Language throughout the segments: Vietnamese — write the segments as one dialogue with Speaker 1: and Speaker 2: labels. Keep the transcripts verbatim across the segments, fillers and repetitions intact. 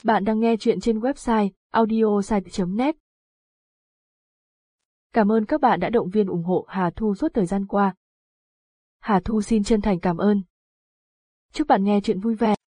Speaker 1: Bạn đang nghe chuyện trên website audiosite chấm net. Cảm ơn các bạn đã động viên ủng hộ Hà Thu suốt thời gian qua. Hà Thu xin chân thành cảm ơn. Chúc bạn nghe chuyện vui vẻ.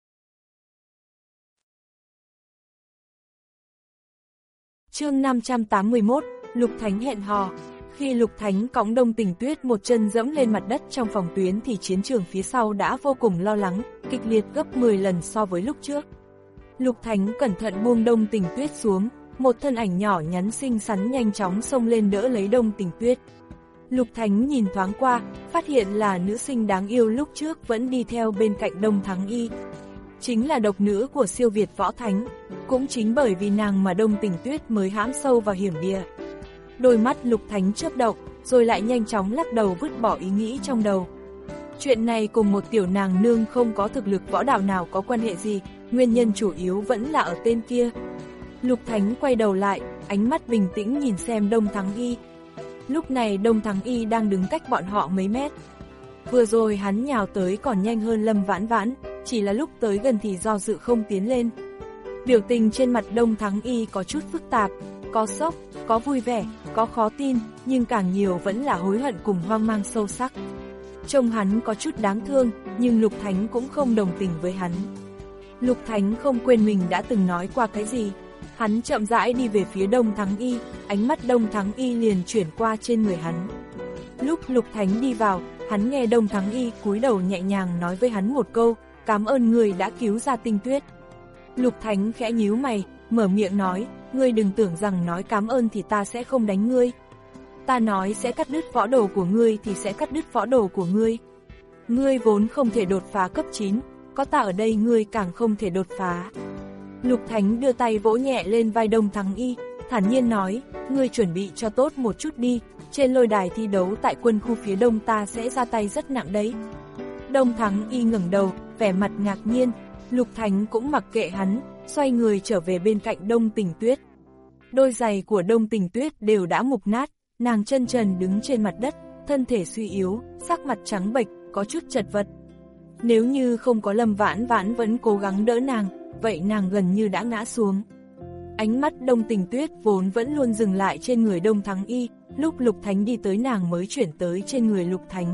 Speaker 2: Chương năm trăm tám mươi mốt, Lục Thánh hẹn hò. Khi Lục Thánh cõng Đông Tình Tuyết một chân dẫm lên mặt đất trong phòng tuyến thì chiến trường phía sau đã vô cùng lo lắng, kịch liệt gấp mười lần so với lúc trước. Lục Thánh cẩn thận buông Đông Tình Tuyết xuống, một thân ảnh nhỏ nhắn xinh xắn nhanh chóng xông lên đỡ lấy Đông Tình Tuyết. Lục Thánh nhìn thoáng qua, phát hiện là nữ sinh đáng yêu lúc trước vẫn đi theo bên cạnh Đông Thắng Y. Chính là độc nữ của siêu Việt Võ Thánh, cũng chính bởi vì nàng mà Đông Tình Tuyết mới hãm sâu vào hiểm địa. Đôi mắt Lục Thánh chớp động, rồi lại nhanh chóng lắc đầu vứt bỏ ý nghĩ trong đầu. Chuyện này cùng một tiểu nàng nương không có thực lực võ đạo nào có quan hệ gì, nguyên nhân chủ yếu vẫn là ở tên kia. Lục Thánh quay đầu lại, ánh mắt bình tĩnh nhìn xem Đông Thắng Y. Lúc này Đông Thắng Y đang đứng cách bọn họ mấy mét. Vừa rồi hắn nhào tới còn nhanh hơn Lâm Vãn Vãn, chỉ là lúc tới gần thì do dự không tiến lên. Biểu tình trên mặt Đông Thắng Y có chút phức tạp, có sốc, có vui vẻ, có khó tin, nhưng càng nhiều vẫn là hối hận cùng hoang mang sâu sắc. Trông hắn có chút đáng thương, nhưng Lục Thánh cũng không đồng tình với hắn. Lục Thánh không quên mình đã từng nói qua cái gì. Hắn chậm rãi đi về phía Đông Thắng Y, ánh mắt Đông Thắng Y liền chuyển qua trên người hắn. Lúc Lục Thánh đi vào, hắn nghe Đông Thắng Y cúi đầu nhẹ nhàng nói với hắn một câu, cảm ơn người đã cứu ra Tinh Tuyết. Lục Thánh khẽ nhíu mày, mở miệng nói, ngươi đừng tưởng rằng nói cảm ơn thì ta sẽ không đánh ngươi. Ta nói sẽ cắt đứt võ đồ của ngươi thì sẽ cắt đứt võ đồ của ngươi. Ngươi vốn không thể đột phá cấp chín, có ta ở đây ngươi càng không thể đột phá. Lục Thánh đưa tay vỗ nhẹ lên vai Đông Thắng Y, thản nhiên nói, ngươi chuẩn bị cho tốt một chút đi, trên lôi đài thi đấu tại quân khu phía đông ta sẽ ra tay rất nặng đấy. Đông Thắng Y ngẩng đầu, vẻ mặt ngạc nhiên, Lục Thánh cũng mặc kệ hắn, xoay người trở về bên cạnh Đông Tình Tuyết. Đôi giày của Đông Tình Tuyết đều đã mục nát, nàng chân trần đứng trên mặt đất, thân thể suy yếu, sắc mặt trắng bệch, có chút chật vật. Nếu như không có Lâm Vãn Vãn vẫn cố gắng đỡ nàng, vậy nàng gần như đã ngã xuống. Ánh mắt Đông Tình Tuyết vốn vẫn luôn dừng lại trên người Đông Thắng Y, lúc Lục Thánh đi tới nàng mới chuyển tới trên người Lục Thánh.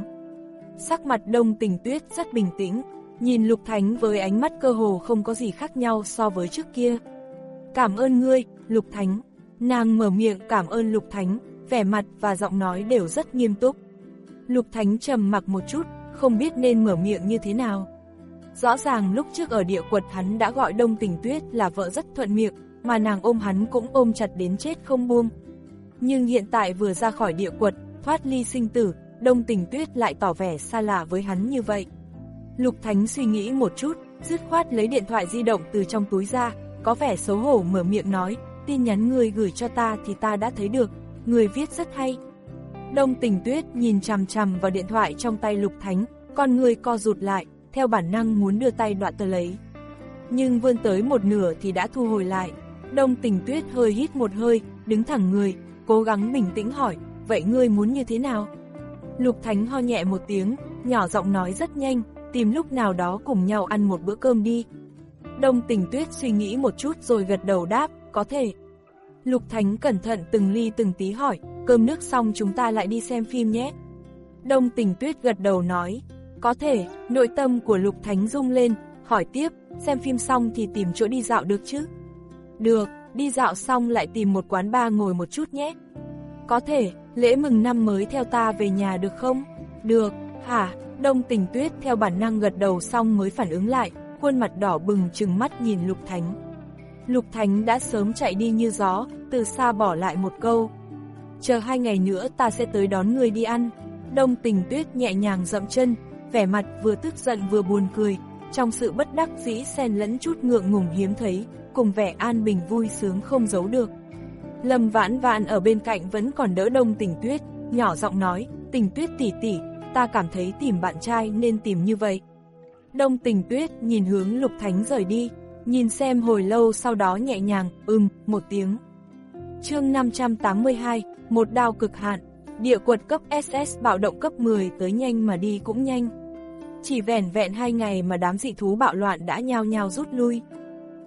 Speaker 2: Sắc mặt Đông Tình Tuyết rất bình tĩnh, nhìn Lục Thánh với ánh mắt cơ hồ không có gì khác nhau so với trước kia. Cảm ơn ngươi, Lục Thánh. Nàng mở miệng cảm ơn Lục Thánh, vẻ mặt và giọng nói đều rất nghiêm túc. Lục Thánh trầm mặc một chút, không biết nên mở miệng như thế nào. Rõ ràng lúc trước ở địa quật hắn đã gọi Đông Tình Tuyết là vợ rất thuận miệng, mà nàng ôm hắn cũng ôm chặt đến chết không buông. Nhưng hiện tại vừa ra khỏi địa quật, thoát ly sinh tử, Đông Tình Tuyết lại tỏ vẻ xa lạ với hắn như vậy. Lục Thánh suy nghĩ một chút, dứt khoát lấy điện thoại di động từ trong túi ra, có vẻ xấu hổ mở miệng nói, tin nhắn người gửi cho ta thì ta đã thấy được, người viết rất hay. Đông Tình Tuyết nhìn chằm chằm vào điện thoại trong tay Lục Thánh, con người co rụt lại, theo bản năng muốn đưa tay đoạt tờ lấy. Nhưng vươn tới một nửa thì đã thu hồi lại. Đông Tình Tuyết hơi hít một hơi, đứng thẳng người, cố gắng bình tĩnh hỏi, vậy ngươi muốn như thế nào? Lục Thánh ho nhẹ một tiếng, nhỏ giọng nói rất nhanh, tìm lúc nào đó cùng nhau ăn một bữa cơm đi. Đông Tình Tuyết suy nghĩ một chút rồi gật đầu đáp, có thể. Lục Thánh cẩn thận từng ly từng tí hỏi, cơm nước xong chúng ta lại đi xem phim nhé. Đông Tình Tuyết gật đầu nói, có thể. Nội tâm của Lục Thánh rung lên, hỏi tiếp, xem phim xong thì tìm chỗ đi dạo được chứ? Được, đi dạo xong lại tìm một quán bar ngồi một chút nhé. Có thể, lễ mừng năm mới theo ta về nhà được không? Được, hả? Đông Tình Tuyết theo bản năng gật đầu xong mới phản ứng lại, khuôn mặt đỏ bừng trừng mắt nhìn Lục Thánh. Lục Thánh đã sớm chạy đi như gió, từ xa bỏ lại một câu. Chờ hai ngày nữa ta sẽ tới đón người đi ăn. Đông Tình Tuyết nhẹ nhàng dậm chân, vẻ mặt vừa tức giận vừa buồn cười, trong sự bất đắc dĩ xen lẫn chút ngượng ngùng hiếm thấy, cùng vẻ an bình vui sướng không giấu được. Lâm Vãn Vãn ở bên cạnh vẫn còn đỡ Đông Tình Tuyết, nhỏ giọng nói, Tình Tuyết tỷ tỷ, ta cảm thấy tìm bạn trai nên tìm như vậy. Đông Tình Tuyết nhìn hướng Lục Thánh rời đi, nhìn xem hồi lâu sau đó nhẹ nhàng, ừm, một tiếng. Chương năm trăm tám mươi hai, một đao cực hạn. Địa quật cấp ét ét bạo động cấp mười tới nhanh mà đi cũng nhanh. Chỉ vẻn vẹn hai ngày mà đám dị thú bạo loạn đã nhao nhao rút lui.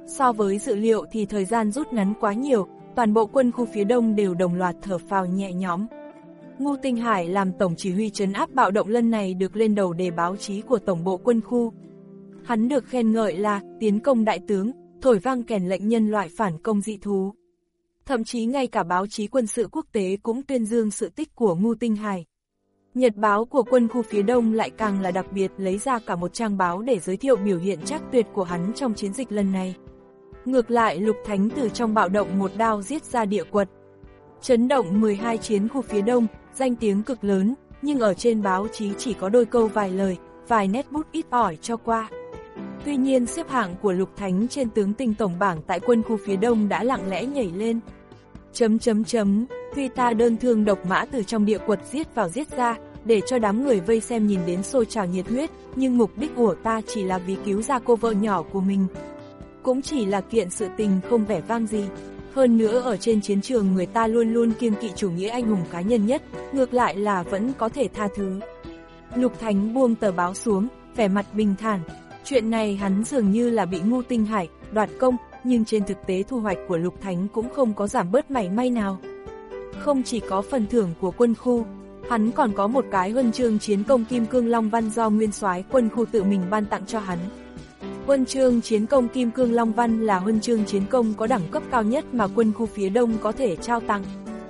Speaker 2: So với dự liệu thì thời gian rút ngắn quá nhiều, toàn bộ quân khu phía đông đều đồng loạt thở phào nhẹ nhõm. Ngô Tinh Hải làm tổng chỉ huy trấn áp bạo động lần này được lên đầu đề báo chí của tổng bộ quân khu. Hắn được khen ngợi là tiến công đại tướng, thổi vang kèn lệnh nhân loại phản công dị thú. Thậm chí ngay cả báo chí quân sự quốc tế cũng tuyên dương sự tích của Ngô Tinh Hải. Nhật báo của quân khu phía đông lại càng là đặc biệt lấy ra cả một trang báo để giới thiệu biểu hiện trác tuyệt của hắn trong chiến dịch lần này. Ngược lại Lục Thánh từ trong bạo động một đao giết ra địa quật. Chấn động mười hai chiến khu phía đông, danh tiếng cực lớn, nhưng ở trên báo chí chỉ có đôi câu vài lời, vài nét bút ít ỏi cho qua. Tuy nhiên xếp hạng của Lục Thánh trên tướng tinh tổng bảng tại quân khu phía đông đã lặng lẽ nhảy lên. Chấm chấm chấm, tuy ta đơn thương độc mã từ trong địa quật giết vào giết ra, để cho đám người vây xem nhìn đến sôi trào nhiệt huyết, nhưng mục đích của ta chỉ là vì cứu ra cô vợ nhỏ của mình. Cũng chỉ là kiện sự tình không vẻ vang gì. Hơn nữa ở trên chiến trường người ta luôn luôn kiêng kỵ chủ nghĩa anh hùng cá nhân nhất, ngược lại là vẫn có thể tha thứ. Lục Thánh buông tờ báo xuống, vẻ mặt bình thản. Chuyện này hắn dường như là bị Ngô Tinh Hải đoạt công, nhưng trên thực tế thu hoạch của Lục Thánh cũng không có giảm bớt mảy may nào. Không chỉ có phần thưởng của quân khu, hắn còn có một cái huân chương chiến công Kim Cương Long Văn do nguyên soái quân khu tự mình ban tặng cho hắn. Huân chương chiến công Kim Cương Long Văn là huân chương chiến công có đẳng cấp cao nhất mà quân khu phía đông có thể trao tặng.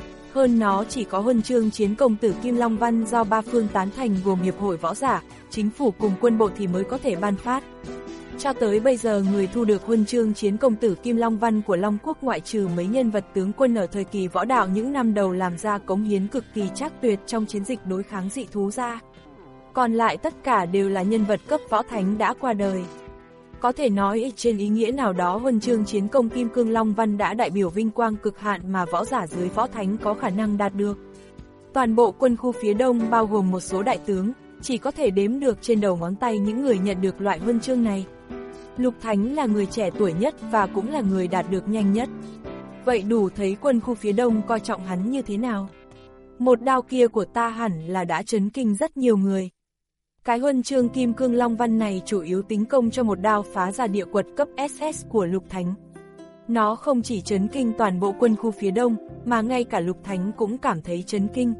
Speaker 2: Hơn nó chỉ có huân chương chiến công Tử Kim Long Văn do ba phương tán thành gồm Hiệp hội Võ giả, Chính phủ cùng quân bộ thì mới có thể ban phát. Cho tới bây giờ người thu được huân chương chiến công Tử Kim Long Văn của Long Quốc ngoại trừ mấy nhân vật tướng quân ở thời kỳ võ đạo những năm đầu làm ra cống hiến cực kỳ trác tuyệt trong chiến dịch đối kháng dị thú ra. Còn lại tất cả đều là nhân vật cấp võ thánh đã qua đời. Có thể nói trên ý nghĩa nào đó huân chương chiến công Kim Cương Long Văn đã đại biểu vinh quang cực hạn mà võ giả dưới võ thánh có khả năng đạt được. Toàn bộ quân khu phía đông bao gồm một số đại tướng, chỉ có thể đếm được trên đầu ngón tay những người nhận được loại huân chương này. Lục Thánh là người trẻ tuổi nhất và cũng là người đạt được nhanh nhất. Vậy đủ thấy quân khu phía đông coi trọng hắn như thế nào. Một đao kia của ta hẳn là đã chấn kinh rất nhiều người. Cái huân chương Kim Cương Long Văn này chủ yếu tính công cho một đao phá ra địa quật cấp ét ét của Lục Thánh. Nó không chỉ chấn kinh toàn bộ quân khu phía đông, mà ngay cả Lục Thánh cũng cảm thấy chấn kinh.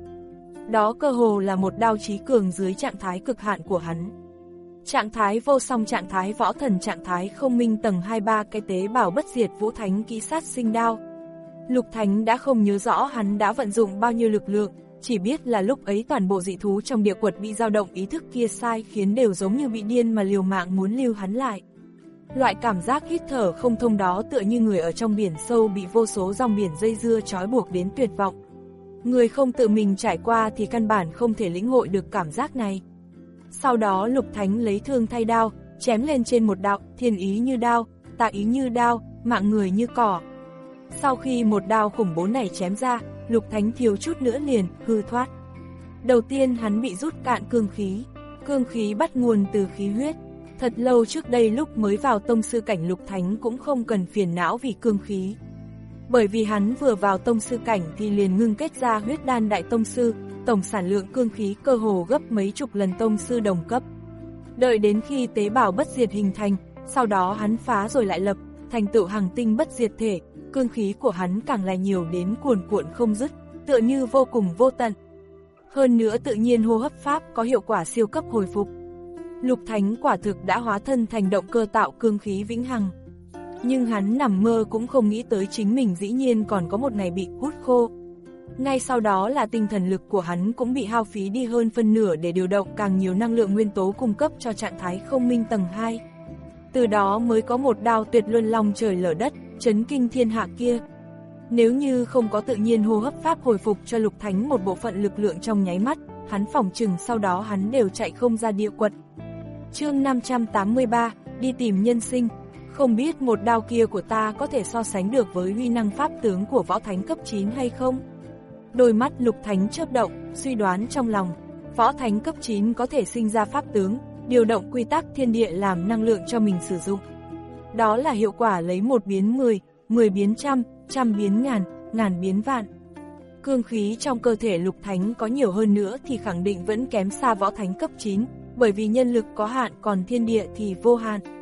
Speaker 2: Đó cơ hồ là một đao chí cường dưới trạng thái cực hạn của hắn. Trạng thái vô song, trạng thái võ thần, trạng thái không minh tầng hai ba cái tế bào bất diệt vũ thánh kỹ sát sinh đao. Lục Thánh đã không nhớ rõ hắn đã vận dụng bao nhiêu lực lượng, chỉ biết là lúc ấy toàn bộ dị thú trong địa quật bị dao động ý thức kia sai khiến đều giống như bị điên mà liều mạng muốn lưu hắn lại. Loại cảm giác hít thở không thông đó tựa như người ở trong biển sâu bị vô số dòng biển dây dưa trói buộc đến tuyệt vọng. Người không tự mình trải qua thì căn bản không thể lĩnh hội được cảm giác này. Sau đó Lục Thánh lấy thương thay đao, chém lên trên một đạo, thiên ý như đao, tà ý như đao, mạng người như cỏ. Sau khi một đao khủng bố này chém ra, Lục Thánh thiếu chút nữa liền hư thoát. Đầu tiên hắn bị rút cạn cương khí. Cương khí bắt nguồn từ khí huyết. Thật lâu trước đây lúc mới vào tông sư cảnh Lục Thánh cũng không cần phiền não vì cương khí. Bởi vì hắn vừa vào tông sư cảnh thì liền ngưng kết ra huyết đan đại tông sư, tổng sản lượng cương khí cơ hồ gấp mấy chục lần tông sư đồng cấp. Đợi đến khi tế bào bất diệt hình thành, sau đó hắn phá rồi lại lập, thành tựu hằng tinh bất diệt thể, cương khí của hắn càng là nhiều đến cuồn cuộn không dứt, tựa như vô cùng vô tận. Hơn nữa tự nhiên hô hấp pháp có hiệu quả siêu cấp hồi phục. Lục Thánh quả thực đã hóa thân thành động cơ tạo cương khí vĩnh hằng. Nhưng hắn nằm mơ cũng không nghĩ tới chính mình dĩ nhiên còn có một ngày bị hút khô. Ngay sau đó là tinh thần lực của hắn cũng bị hao phí đi hơn phân nửa để điều động càng nhiều năng lượng nguyên tố cung cấp cho trạng thái không minh tầng hai. Từ đó mới có một đao tuyệt luân long trời lở đất, chấn kinh thiên hạ kia. Nếu như không có tự nhiên hô hấp pháp hồi phục cho Lục Thánh một bộ phận lực lượng trong nháy mắt, hắn phỏng chừng sau đó hắn đều chạy không ra địa quật. Chương năm trăm tám mươi ba, đi tìm nhân sinh. Không biết một đao kia của ta có thể so sánh được với huy năng pháp tướng của võ thánh cấp chín hay không? Đôi mắt Lục Thánh chớp động, suy đoán trong lòng. Võ thánh cấp chín có thể sinh ra pháp tướng, điều động quy tắc thiên địa làm năng lượng cho mình sử dụng. Đó là hiệu quả lấy một biến mười, mười biến trăm, trăm biến ngàn, ngàn biến vạn. Cương khí trong cơ thể Lục Thánh có nhiều hơn nữa thì khẳng định vẫn kém xa võ thánh cấp chín, bởi vì nhân lực có hạn còn thiên địa thì vô hạn.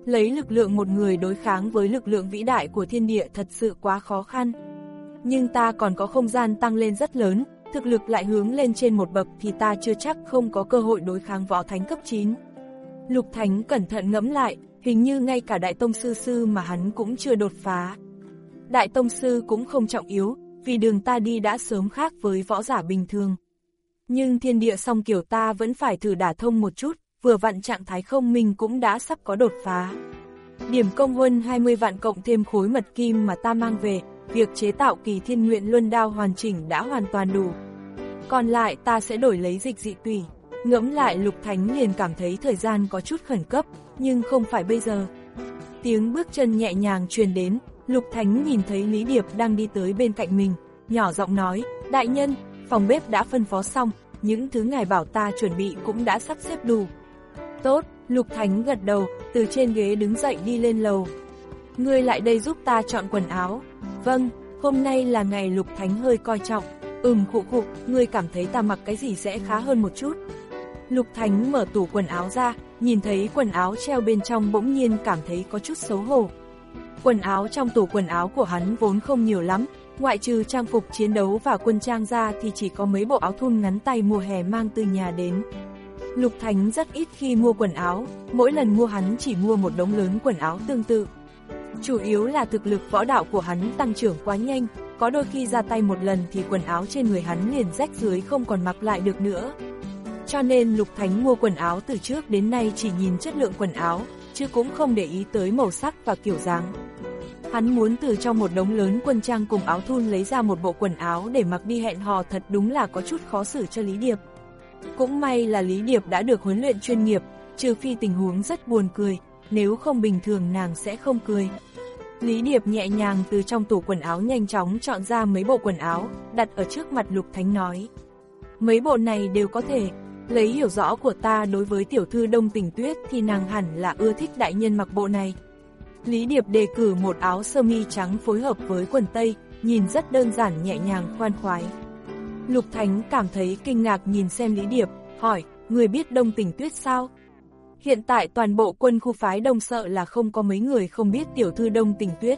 Speaker 2: Lấy lực lượng một người đối kháng với lực lượng vĩ đại của thiên địa thật sự quá khó khăn. Nhưng ta còn có không gian tăng lên rất lớn, thực lực lại hướng lên trên một bậc thì ta chưa chắc không có cơ hội đối kháng võ thánh cấp chín. Lục Thánh cẩn thận ngẫm lại, hình như ngay cả đại tông sư sư mà hắn cũng chưa đột phá. Đại tông sư cũng không trọng yếu, vì đường ta đi đã sớm khác với võ giả bình thường. Nhưng thiên địa song kiểu ta vẫn phải thử đả thông một chút, vừa vặn trạng thái không minh cũng đã sắp có đột phá. Điểm công huân hai mươi vạn cộng thêm khối mật kim mà ta mang về, việc chế tạo kỳ thiên nguyện luân đao hoàn chỉnh đã hoàn toàn đủ. Còn lại ta sẽ đổi lấy dịch dị tùy. Ngẫm lại Lục Thánh liền cảm thấy thời gian có chút khẩn cấp, nhưng không phải bây giờ. Tiếng bước chân nhẹ nhàng truyền đến, Lục Thánh nhìn thấy Lý Điệp đang đi tới bên cạnh mình, nhỏ giọng nói, đại nhân, phòng bếp đã phân phó xong, những thứ ngài bảo ta chuẩn bị cũng đã sắp xếp đủ. Tốt, Lục Thánh gật đầu, từ trên ghế đứng dậy đi lên lầu. Ngươi lại đây giúp ta chọn quần áo. Vâng, hôm nay là ngày Lục Thánh hơi coi trọng. Ừm khụ khụ, ngươi cảm thấy ta mặc cái gì sẽ khá hơn một chút. Lục Thánh mở tủ quần áo ra, nhìn thấy quần áo treo bên trong bỗng nhiên cảm thấy có chút xấu hổ. Quần áo trong tủ quần áo của hắn vốn không nhiều lắm, ngoại trừ trang phục chiến đấu và quân trang ra thì chỉ có mấy bộ áo thun ngắn tay mùa hè mang từ nhà đến. Lục Thánh rất ít khi mua quần áo, mỗi lần mua hắn chỉ mua một đống lớn quần áo tương tự. Chủ yếu là thực lực võ đạo của hắn tăng trưởng quá nhanh, có đôi khi ra tay một lần thì quần áo trên người hắn liền rách dưới không còn mặc lại được nữa. Cho nên Lục Thánh mua quần áo từ trước đến nay chỉ nhìn chất lượng quần áo, chứ cũng không để ý tới màu sắc và kiểu dáng. Hắn muốn từ trong một đống lớn quân trang cùng áo thun lấy ra một bộ quần áo để mặc đi hẹn hò thật đúng là có chút khó xử cho Lý Điệp. Cũng may là Lý Điệp đã được huấn luyện chuyên nghiệp, trừ phi tình huống rất buồn cười, nếu không bình thường nàng sẽ không cười. Lý Điệp nhẹ nhàng từ trong tủ quần áo nhanh chóng chọn ra mấy bộ quần áo, đặt ở trước mặt Lục Thánh nói. Mấy bộ này đều có thể, lấy hiểu rõ của ta đối với tiểu thư Đông Tình Tuyết thì nàng hẳn là ưa thích đại nhân mặc bộ này. Lý Điệp đề cử một áo sơ mi trắng phối hợp với quần tây, nhìn rất đơn giản nhẹ nhàng khoan khoái. Lục Thánh cảm thấy kinh ngạc nhìn xem Lý Điệp, hỏi, người biết Đông Tình Tuyết sao? Hiện tại toàn bộ quân khu phái Đông sợ là không có mấy người không biết tiểu thư Đông Tình Tuyết.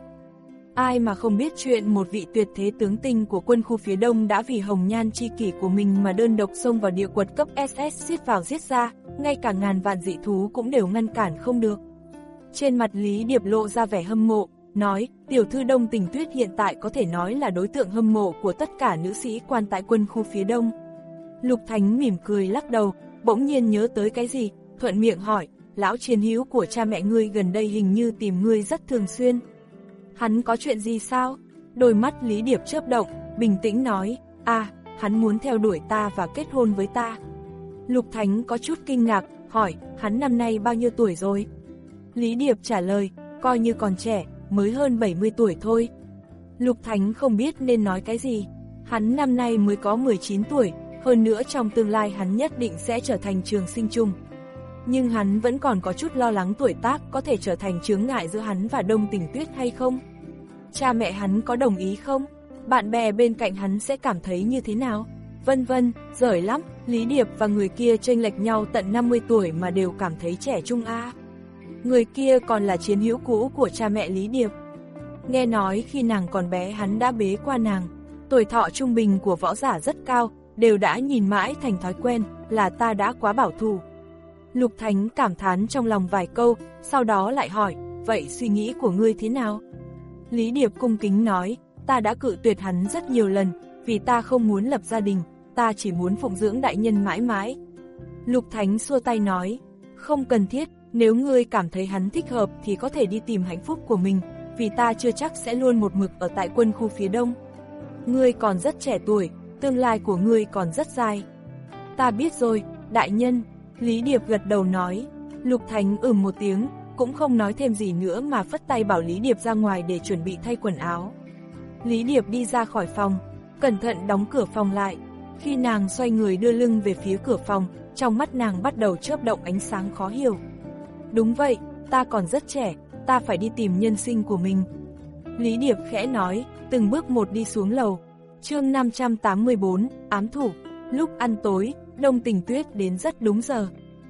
Speaker 2: Ai mà không biết chuyện một vị tuyệt thế tướng tinh của quân khu phía Đông đã vì hồng nhan chi kỷ của mình mà đơn độc xông vào địa quật cấp ét ét xiết vào giết ra, ngay cả ngàn vạn dị thú cũng đều ngăn cản không được. Trên mặt Lý Điệp lộ ra vẻ hâm mộ, nói, tiểu thư Đông Tình Tuyết hiện tại có thể nói là đối tượng hâm mộ của tất cả nữ sĩ quan tại quân khu phía Đông. Lục Thánh mỉm cười lắc đầu, bỗng nhiên nhớ tới cái gì, thuận miệng hỏi, lão chiến hữu của cha mẹ ngươi gần đây hình như tìm ngươi rất thường xuyên. Hắn có chuyện gì sao? Đôi mắt Lý Điệp chớp động, bình tĩnh nói, à, hắn muốn theo đuổi ta và kết hôn với ta. Lục Thánh có chút kinh ngạc, hỏi, hắn năm nay bao nhiêu tuổi rồi? Lý Điệp trả lời, coi như còn trẻ, mới hơn bảy mươi tuổi thôi. Lục Thánh không biết nên nói cái gì. Hắn năm nay mới có mười chín tuổi, hơn nữa trong tương lai hắn nhất định sẽ trở thành trường sinh chung. Nhưng hắn vẫn còn có chút lo lắng tuổi tác có thể trở thành chướng ngại giữa hắn và Đông Tình Tuyết hay không? Cha mẹ hắn có đồng ý không? Bạn bè bên cạnh hắn sẽ cảm thấy như thế nào? Vân vân, giỏi lắm, Lý Điệp và người kia chênh lệch nhau tận năm mươi tuổi mà đều cảm thấy trẻ trung a. À. Người kia còn là chiến hữu cũ của cha mẹ Lý Điệp. Nghe nói khi nàng còn bé hắn đã bế qua nàng. Tuổi thọ trung bình của võ giả rất cao, đều đã nhìn mãi thành thói quen, là ta đã quá bảo thủ. Lục Thánh cảm thán trong lòng vài câu, sau đó lại hỏi, vậy suy nghĩ của ngươi thế nào? Lý Điệp cung kính nói, ta đã cự tuyệt hắn rất nhiều lần, vì ta không muốn lập gia đình, ta chỉ muốn phụng dưỡng đại nhân mãi mãi. Lục Thánh xua tay nói, không cần thiết, nếu ngươi cảm thấy hắn thích hợp thì có thể đi tìm hạnh phúc của mình, vì ta chưa chắc sẽ luôn một mực ở tại quân khu phía Đông. Ngươi còn rất trẻ tuổi, tương lai của ngươi còn rất dài. Ta biết rồi, đại nhân. Lý Điệp gật đầu nói. Lục Thánh ừm một tiếng, cũng không nói thêm gì nữa mà phất tay bảo Lý Điệp ra ngoài để chuẩn bị thay quần áo. Lý Điệp đi ra khỏi phòng, cẩn thận đóng cửa phòng lại. Khi nàng xoay người đưa lưng về phía cửa phòng, trong mắt nàng bắt đầu chớp động ánh sáng khó hiểu. Đúng vậy, ta còn rất trẻ, ta phải đi tìm nhân sinh của mình. Lý Điệp khẽ nói, từng bước một đi xuống lầu. Chương năm trăm tám mươi bốn, ám thủ. Lúc ăn tối, Đông Tình Tuyết đến rất đúng giờ.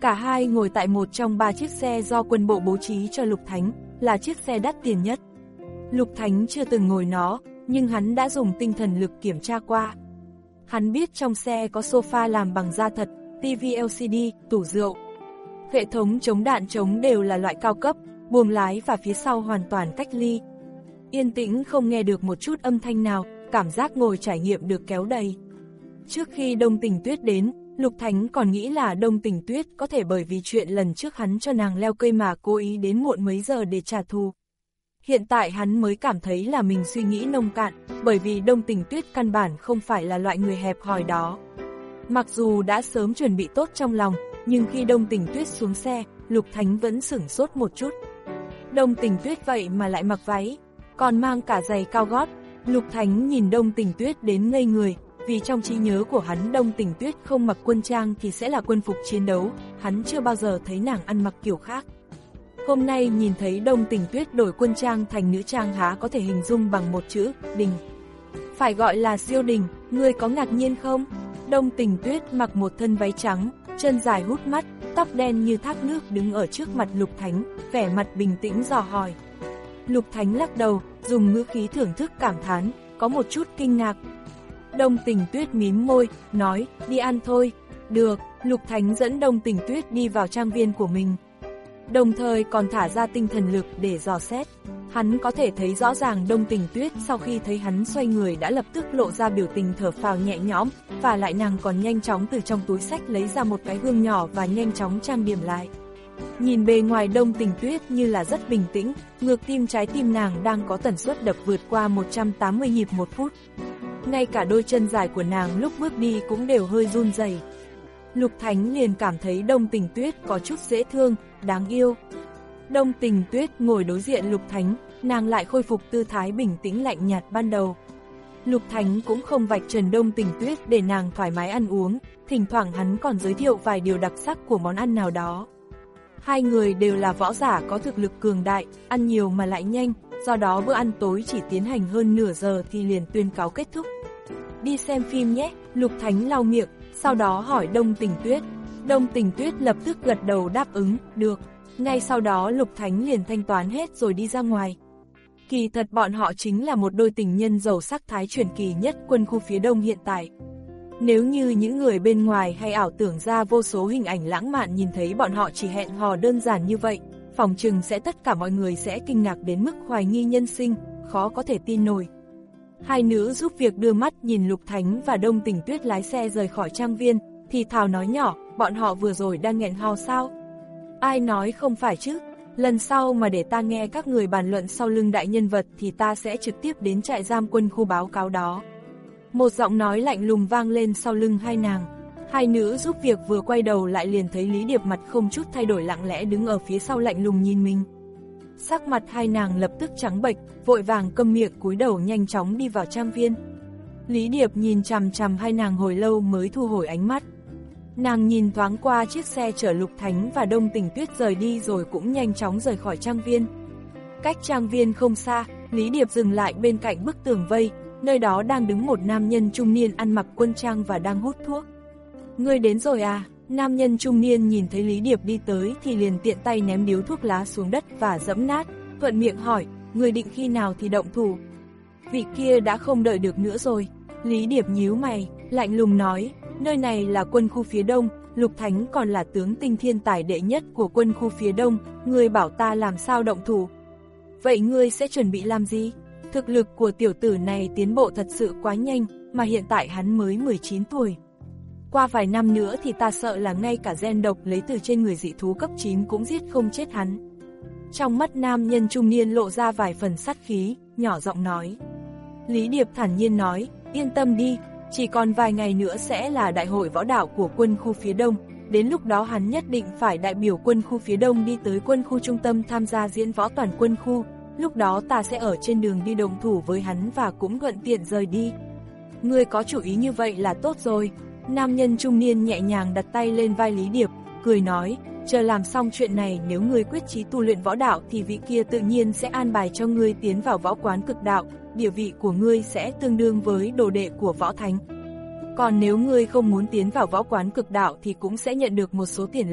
Speaker 2: Cả hai ngồi tại một trong ba chiếc xe do quân bộ bố trí cho Lục Thánh, là chiếc xe đắt tiền nhất. Lục Thánh chưa từng ngồi nó, nhưng hắn đã dùng tinh thần lực kiểm tra qua. Hắn biết trong xe có sofa làm bằng da thật, ti vi lờ xê đê, tủ rượu. Hệ thống chống đạn chống đều là loại cao cấp, buồng lái và phía sau hoàn toàn cách ly. Yên tĩnh không nghe được một chút âm thanh nào, cảm giác ngồi trải nghiệm được kéo đầy. Trước khi Đông Tình Tuyết đến, Lục Thánh còn nghĩ là Đông Tình Tuyết có thể bởi vì chuyện lần trước hắn cho nàng leo cây mà cố ý đến muộn mấy giờ để trả thù. Hiện tại hắn mới cảm thấy là mình suy nghĩ nông cạn, bởi vì Đông Tình Tuyết căn bản không phải là loại người hẹp hòi đó. Mặc dù đã sớm chuẩn bị tốt trong lòng, nhưng khi Đông Tình Tuyết xuống xe, Lục Thánh vẫn sửng sốt một chút. Đông Tình Tuyết vậy mà lại mặc váy, còn mang cả giày cao gót. Lục Thánh nhìn Đông Tình Tuyết đến ngây người, vì trong trí nhớ của hắn Đông Tình Tuyết không mặc quân trang thì sẽ là quân phục chiến đấu, hắn chưa bao giờ thấy nàng ăn mặc kiểu khác. Hôm nay nhìn thấy Đông Tình Tuyết đổi quân trang thành nữ trang há có thể hình dung bằng một chữ, đình. Phải gọi là siêu đình, ngươi có ngạc nhiên không? Đông Tình Tuyết mặc một thân váy trắng, chân dài hút mắt, tóc đen như thác nước đứng ở trước mặt Lục Thánh, vẻ mặt bình tĩnh dò hỏi. Lục Thánh lắc đầu, dùng ngữ khí thưởng thức cảm thán, có một chút kinh ngạc. Đông Tình Tuyết mím môi, nói, đi ăn thôi. Được, Lục Thánh dẫn Đông Tình Tuyết đi vào trang viên của mình. Đồng thời còn thả ra tinh thần lực để dò xét. Hắn có thể thấy rõ ràng Đông Tình Tuyết sau khi thấy hắn xoay người đã lập tức lộ ra biểu tình thở phào nhẹ nhõm, và lại nàng còn nhanh chóng từ trong túi xách lấy ra một cái gương nhỏ và nhanh chóng trang điểm lại. Nhìn bề ngoài Đông Tình Tuyết như là rất bình tĩnh, ngược tim trái tim nàng đang có tần suất đập vượt qua một trăm tám mươi nhịp một phút. Ngay cả đôi chân dài của nàng lúc bước đi cũng đều hơi run rẩy. Lục Thánh liền cảm thấy Đông Tình Tuyết có chút dễ thương, đáng yêu. Đông Tình Tuyết ngồi đối diện Lục Thánh, nàng lại khôi phục tư thái bình tĩnh lạnh nhạt ban đầu. Lục Thánh cũng không vạch trần Đông Tình Tuyết để nàng thoải mái ăn uống, thỉnh thoảng hắn còn giới thiệu vài điều đặc sắc của món ăn nào đó. Hai người đều là võ giả có thực lực cường đại, ăn nhiều mà lại nhanh, do đó bữa ăn tối chỉ tiến hành hơn nửa giờ thì liền tuyên cáo kết thúc. Đi xem phim nhé, Lục Thánh lau miệng, sau đó hỏi Đông Tình Tuyết. Đông Tình Tuyết lập tức gật đầu đáp ứng, được. Ngay sau đó Lục Thánh liền thanh toán hết rồi đi ra ngoài. Kỳ thật bọn họ chính là một đôi tình nhân giàu sắc thái truyền kỳ nhất quân khu phía đông hiện tại. Nếu như những người bên ngoài hay ảo tưởng ra vô số hình ảnh lãng mạn nhìn thấy bọn họ chỉ hẹn hò đơn giản như vậy, phỏng chừng sẽ tất cả mọi người sẽ kinh ngạc đến mức hoài nghi nhân sinh, khó có thể tin nổi. Hai nữ giúp việc đưa mắt nhìn Lục Thánh và Đông Tình Tuyết lái xe rời khỏi trang viên, thì thào nói nhỏ, bọn họ vừa rồi đang hẹn hò sao? Ai nói không phải chứ? Lần sau mà để ta nghe các người bàn luận sau lưng đại nhân vật thì ta sẽ trực tiếp đến trại giam quân khu báo cáo đó. Một giọng nói lạnh lùng vang lên sau lưng hai nàng. Hai nữ giúp việc vừa quay đầu lại liền thấy Lý Điệp mặt không chút thay đổi lặng lẽ đứng ở phía sau lạnh lùng nhìn mình. Sắc mặt hai nàng lập tức trắng bệch, vội vàng câm miệng cúi đầu nhanh chóng đi vào trang viên. Lý Điệp nhìn chằm chằm hai nàng hồi lâu mới thu hồi ánh mắt. Nàng nhìn thoáng qua chiếc xe chở Lục Thánh và Đông Tình Tuyết rời đi rồi cũng nhanh chóng rời khỏi trang viên. Cách trang viên không xa, Lý Điệp dừng lại bên cạnh bức tường vây, nơi đó đang đứng một nam nhân trung niên ăn mặc quân trang và đang hút thuốc. Ngươi đến rồi à? Nam nhân trung niên nhìn thấy Lý Điệp đi tới thì liền tiện tay ném điếu thuốc lá xuống đất và dẫm nát, thuận miệng hỏi, ngươi định khi nào thì động thủ? Vị kia đã không đợi được nữa rồi. Lý Điệp nhíu mày, lạnh lùng nói, nơi này là quân khu phía đông, Lục Thánh còn là tướng tinh thiên tài đệ nhất của quân khu phía đông, ngươi bảo ta làm sao động thủ? Vậy ngươi sẽ chuẩn bị làm gì? Thực lực của tiểu tử này tiến bộ thật sự quá nhanh, mà hiện tại hắn mới mười chín tuổi. Qua vài năm nữa thì ta sợ là ngay cả gen độc lấy từ trên người dị thú cấp chín cũng giết không chết hắn. Trong mắt nam nhân trung niên lộ ra vài phần sát khí, nhỏ giọng nói. Lý Điệp thản nhiên nói, yên tâm đi, chỉ còn vài ngày nữa sẽ là đại hội võ đạo của quân khu phía đông, đến lúc đó hắn nhất định phải đại biểu quân khu phía đông đi tới quân khu trung tâm tham gia diễn võ toàn quân khu, lúc đó ta sẽ ở trên đường đi đồng thủ với hắn và cũng thuận tiện rời đi. Ngươi có chủ ý như vậy là tốt rồi. Nam nhân trung niên nhẹ nhàng đặt tay lên vai Lý Điệp, cười nói, chờ làm xong chuyện này nếu ngươi quyết chí tu luyện võ đạo thì vị kia tự nhiên sẽ an bài cho ngươi tiến vào võ quán cực đạo, địa vị của ngươi sẽ tương đương với đồ đệ của võ thánh. Còn nếu ngươi không muốn tiến vào võ quán cực đạo thì cũng sẽ nhận được một số tiền lớn,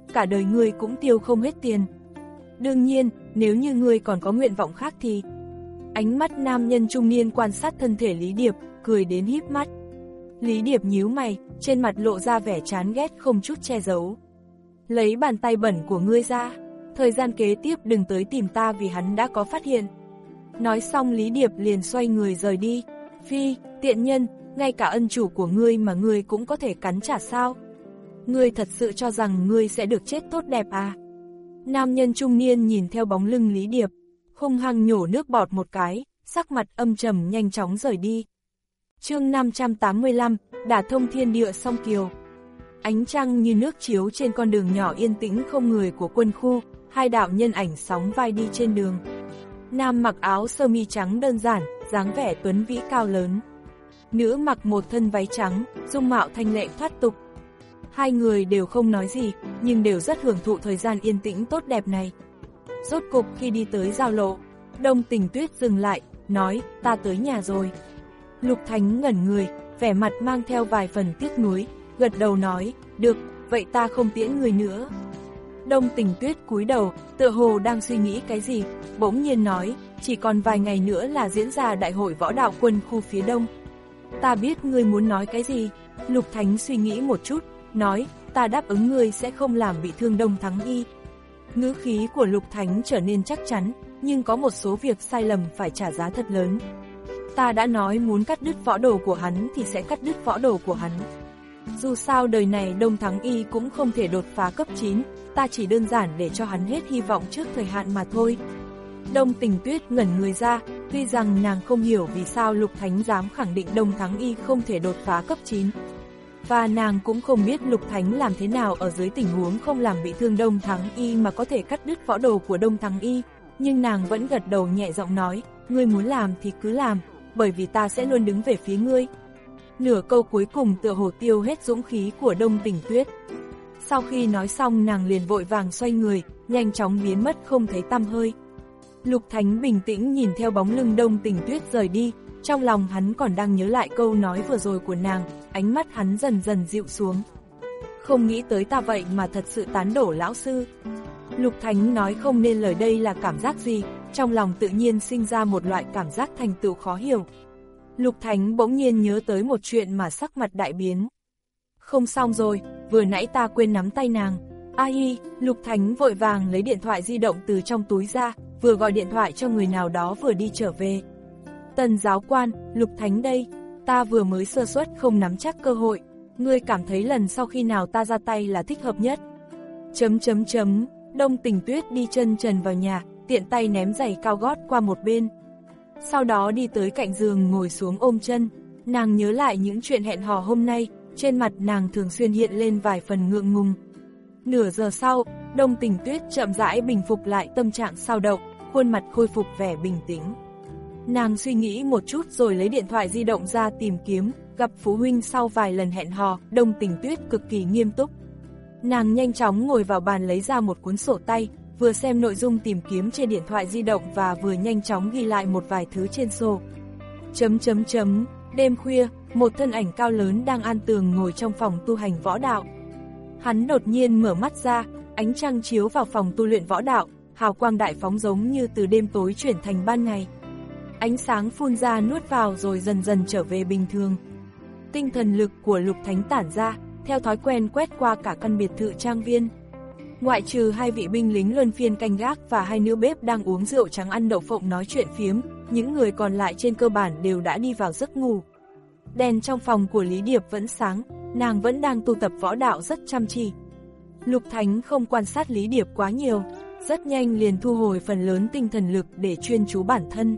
Speaker 2: cả đời ngươi cũng tiêu không hết tiền. Đương nhiên, nếu như ngươi còn có nguyện vọng khác thì... Ánh mắt nam nhân trung niên quan sát thân thể Lý Điệp, cười đến híp mắt. Lý Điệp nhíu mày, trên mặt lộ ra vẻ chán ghét không chút che giấu. Lấy bàn tay bẩn của ngươi ra, thời gian kế tiếp đừng tới tìm ta vì hắn đã có phát hiện. Nói xong Lý Điệp liền xoay người rời đi. Phi, tiện nhân, ngay cả ân chủ của ngươi mà ngươi cũng có thể cắn trả sao? Ngươi thật sự cho rằng ngươi sẽ được chết tốt đẹp à? Nam nhân trung niên nhìn theo bóng lưng Lý Điệp, hung hăng nhổ nước bọt một cái, sắc mặt âm trầm nhanh chóng rời đi. Chương năm trăm tám mươi lăm, đả thông thiên địa song kiều. Ánh trăng như nước chiếu trên con đường nhỏ yên tĩnh không người của quân khu, hai đạo nhân ảnh sóng vai đi trên đường. Nam mặc áo sơ mi trắng đơn giản, dáng vẻ tuấn vĩ cao lớn. Nữ mặc một thân váy trắng, dung mạo thanh lệ thoát tục. Hai người đều không nói gì, nhưng đều rất hưởng thụ thời gian yên tĩnh tốt đẹp này. Rốt cục khi đi tới giao lộ, Đông Tình Tuyết dừng lại, nói, ta tới nhà rồi. Lục Thánh ngẩn người, vẻ mặt mang theo vài phần tiếc nuối, gật đầu nói, được, vậy ta không tiễn người nữa. Đông Tình Tuyết cúi đầu, tựa hồ đang suy nghĩ cái gì, bỗng nhiên nói, chỉ còn vài ngày nữa là diễn ra đại hội võ đạo quân khu phía đông. Ta biết ngươi muốn nói cái gì. Lục Thánh suy nghĩ một chút, nói, ta đáp ứng ngươi sẽ không làm bị thương Đông Thắng Y. Ngữ khí của Lục Thánh trở nên chắc chắn, nhưng có một số việc sai lầm phải trả giá thật lớn. Ta đã nói muốn cắt đứt võ đồ của hắn thì sẽ cắt đứt võ đồ của hắn. Dù sao đời này Đông Thắng Y cũng không thể đột phá cấp chín, ta chỉ đơn giản để cho hắn hết hy vọng trước thời hạn mà thôi. Đông Tình Tuyết ngẩn người ra, tuy rằng nàng không hiểu vì sao Lục Thánh dám khẳng định Đông Thắng Y không thể đột phá cấp chín. Và nàng cũng không biết Lục Thánh làm thế nào ở dưới tình huống không làm bị thương Đông Thắng Y mà có thể cắt đứt võ đồ của Đông Thắng Y, nhưng nàng vẫn gật đầu nhẹ giọng nói, ngươi muốn làm thì cứ làm, bởi vì ta sẽ luôn đứng về phía ngươi. Nửa câu cuối cùng tựa hồ tiêu hết dũng khí của Đông Tình Tuyết. Sau khi nói xong nàng liền vội vàng xoay người, nhanh chóng biến mất không thấy tăm hơi. Lục Thánh bình tĩnh nhìn theo bóng lưng Đông Tình Tuyết rời đi, trong lòng hắn còn đang nhớ lại câu nói vừa rồi của nàng, ánh mắt hắn dần dần dịu xuống. Không nghĩ tới ta vậy mà thật sự tán đổ lão sư. Lục Thánh nói không nên lời đây là cảm giác gì, trong lòng tự nhiên sinh ra một loại cảm giác thành tựu khó hiểu. Lục Thánh bỗng nhiên nhớ tới một chuyện mà sắc mặt đại biến. Không xong rồi, vừa nãy ta quên nắm tay nàng. Ai, Lục Thánh vội vàng lấy điện thoại di động từ trong túi ra, vừa gọi điện thoại cho người nào đó vừa đi trở về. Tần giáo quan, Lục Thánh đây, ta vừa mới sơ suất không nắm chắc cơ hội, ngươi cảm thấy lần sau khi nào ta ra tay là thích hợp nhất. Chấm chấm chấm, Đông Tình Tuyết đi chân trần vào nhà, tiện tay ném giày cao gót qua một bên. Sau đó đi tới cạnh giường ngồi xuống ôm chân, nàng nhớ lại những chuyện hẹn hò hôm nay, trên mặt nàng thường xuyên hiện lên vài phần ngượng ngùng. Nửa giờ sau, Đông Tình Tuyết chậm rãi bình phục lại tâm trạng sao động, khuôn mặt khôi phục vẻ bình tĩnh. Nàng suy nghĩ một chút rồi lấy điện thoại di động ra tìm kiếm, gặp phụ huynh sau vài lần hẹn hò, Đông Tình Tuyết cực kỳ nghiêm túc. Nàng nhanh chóng ngồi vào bàn lấy ra một cuốn sổ tay, vừa xem nội dung tìm kiếm trên điện thoại di động và vừa nhanh chóng ghi lại một vài thứ trên sổ. Chấm chấm chấm, đêm khuya, một thân ảnh cao lớn đang an tường ngồi trong phòng tu hành võ đạo. Hắn đột nhiên mở mắt ra, ánh trăng chiếu vào phòng tu luyện võ đạo, hào quang đại phóng giống như từ đêm tối chuyển thành ban ngày. Ánh sáng phun ra nuốt vào rồi dần dần trở về bình thường. Tinh thần lực của Lục Thánh tản ra, theo thói quen quét qua cả căn biệt thự trang viên. Ngoại trừ hai vị binh lính luân phiên canh gác và hai nữ bếp đang uống rượu trắng ăn đậu phộng nói chuyện phiếm, những người còn lại trên cơ bản đều đã đi vào giấc ngủ. Đèn trong phòng của Lý Điệp vẫn sáng, nàng vẫn đang tu tập võ đạo rất chăm chỉ. Lục Thánh không quan sát Lý Điệp quá nhiều, rất nhanh liền thu hồi phần lớn tinh thần lực để chuyên chú bản thân.